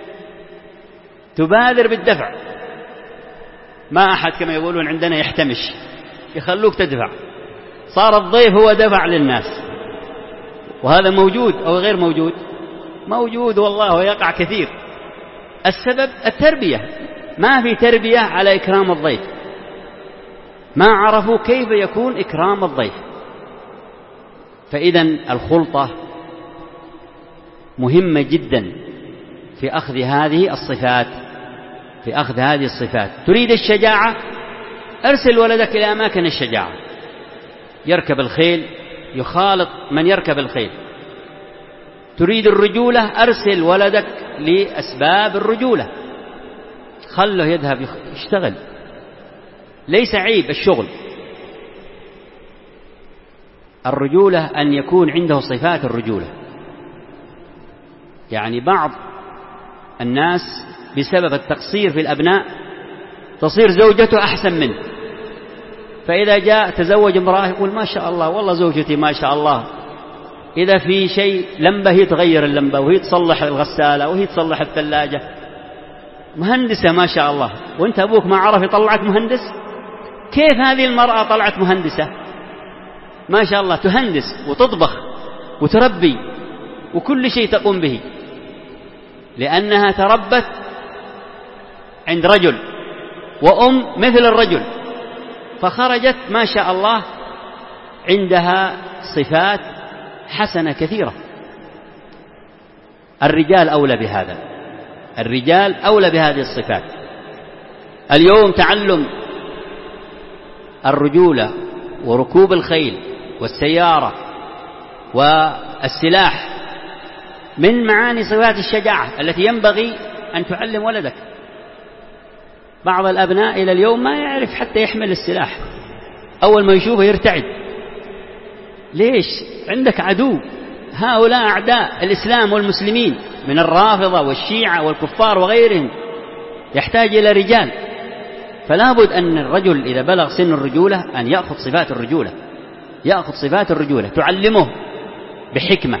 تبادر بالدفع. ما أحد كما يقولون عندنا يحتمش، يخلوك تدفع. صار الضيف هو دفع للناس، وهذا موجود أو غير موجود؟ موجود والله، ويقع كثير. السبب التربية، ما في تربية على إكرام الضيف، ما عرفوا كيف يكون إكرام الضيف. فإذن الخلطة مهمة جدا في أخذ هذه الصفات، في أخذ هذه الصفات. تريد الشجاعة، أرسل ولدك إلى أماكن الشجاعة، يركب الخيل، يخالط من يركب الخيل. تريد الرجولة، أرسل ولدك لأسباب الرجولة، خله يذهب يشتغل، ليس عيب الشغل. الرجولة أن يكون عنده صفات الرجولة. يعني بعض الناس بسبب التقصير في الأبناء تصير زوجته أحسن منه، فإذا جاء تزوج امرأة يقول ما شاء الله والله زوجتي ما شاء الله، إذا في شيء لمبة هي تغير اللمبة، وهي تصلح الغسالة، وهي تصلح الثلاجة، مهندسة ما شاء الله. وانت أبوك ما عرف يطلعك مهندس؟ كيف هذه المرأة طلعت مهندسة ما شاء الله؟ تهندس وتطبخ وتربي وكل شيء تقوم به، لأنها تربت عند رجل وأم مثل الرجل، فخرجت ما شاء الله عندها صفات حسنة كثيرة. الرجال أولى بهذا، الرجال أولى بهذه الصفات. اليوم تعلم الرجولة وركوب الخيل والسيارة والسلاح من معاني صفات الشجاعة التي ينبغي أن تعلم ولدك. بعض الأبناء إلى اليوم ما يعرف حتى يحمل السلاح، أول ما يشوفه يرتعد. ليش؟ عندك عدو، هؤلاء أعداء الإسلام والمسلمين من الرافضة والشيعة والكفار وغيرهم، يحتاج إلى رجال. فلا بد أن الرجل إذا بلغ سن الرجولة أن يأخذ صفات الرجولة، يأخذ صفات الرجولة، تعلمه بحكمة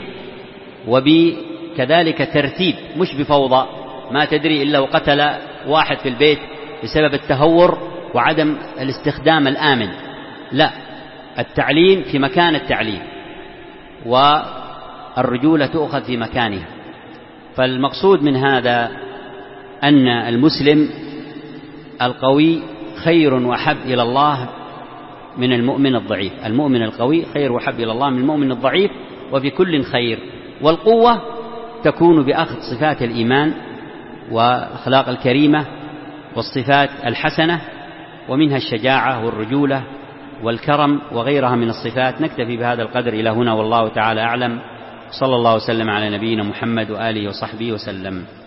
وبكذلك ترتيب، مش بفوضى. ما تدري إلا وقتل واحد في البيت بسبب التهور وعدم الاستخدام الآمن. لا، التعليم في مكان التعليم، والرجولة تؤخذ في مكانها. فالمقصود من هذا أن المسلم القوي خير وحب إلى الله من المؤمن الضعيف. المؤمن القوي خير وحب إلى الله من المؤمن الضعيف، وفي كل خير. والقوة تكون بأخذ صفات الإيمان والأخلاق الكريمة والصفات الحسنة، ومنها الشجاعة والرجولة والكرم وغيرها من الصفات. نكتفي بهذا القدر إلى هنا، والله تعالى أعلم. صلى الله وسلم على نبينا محمد وآله وصحبه وسلم.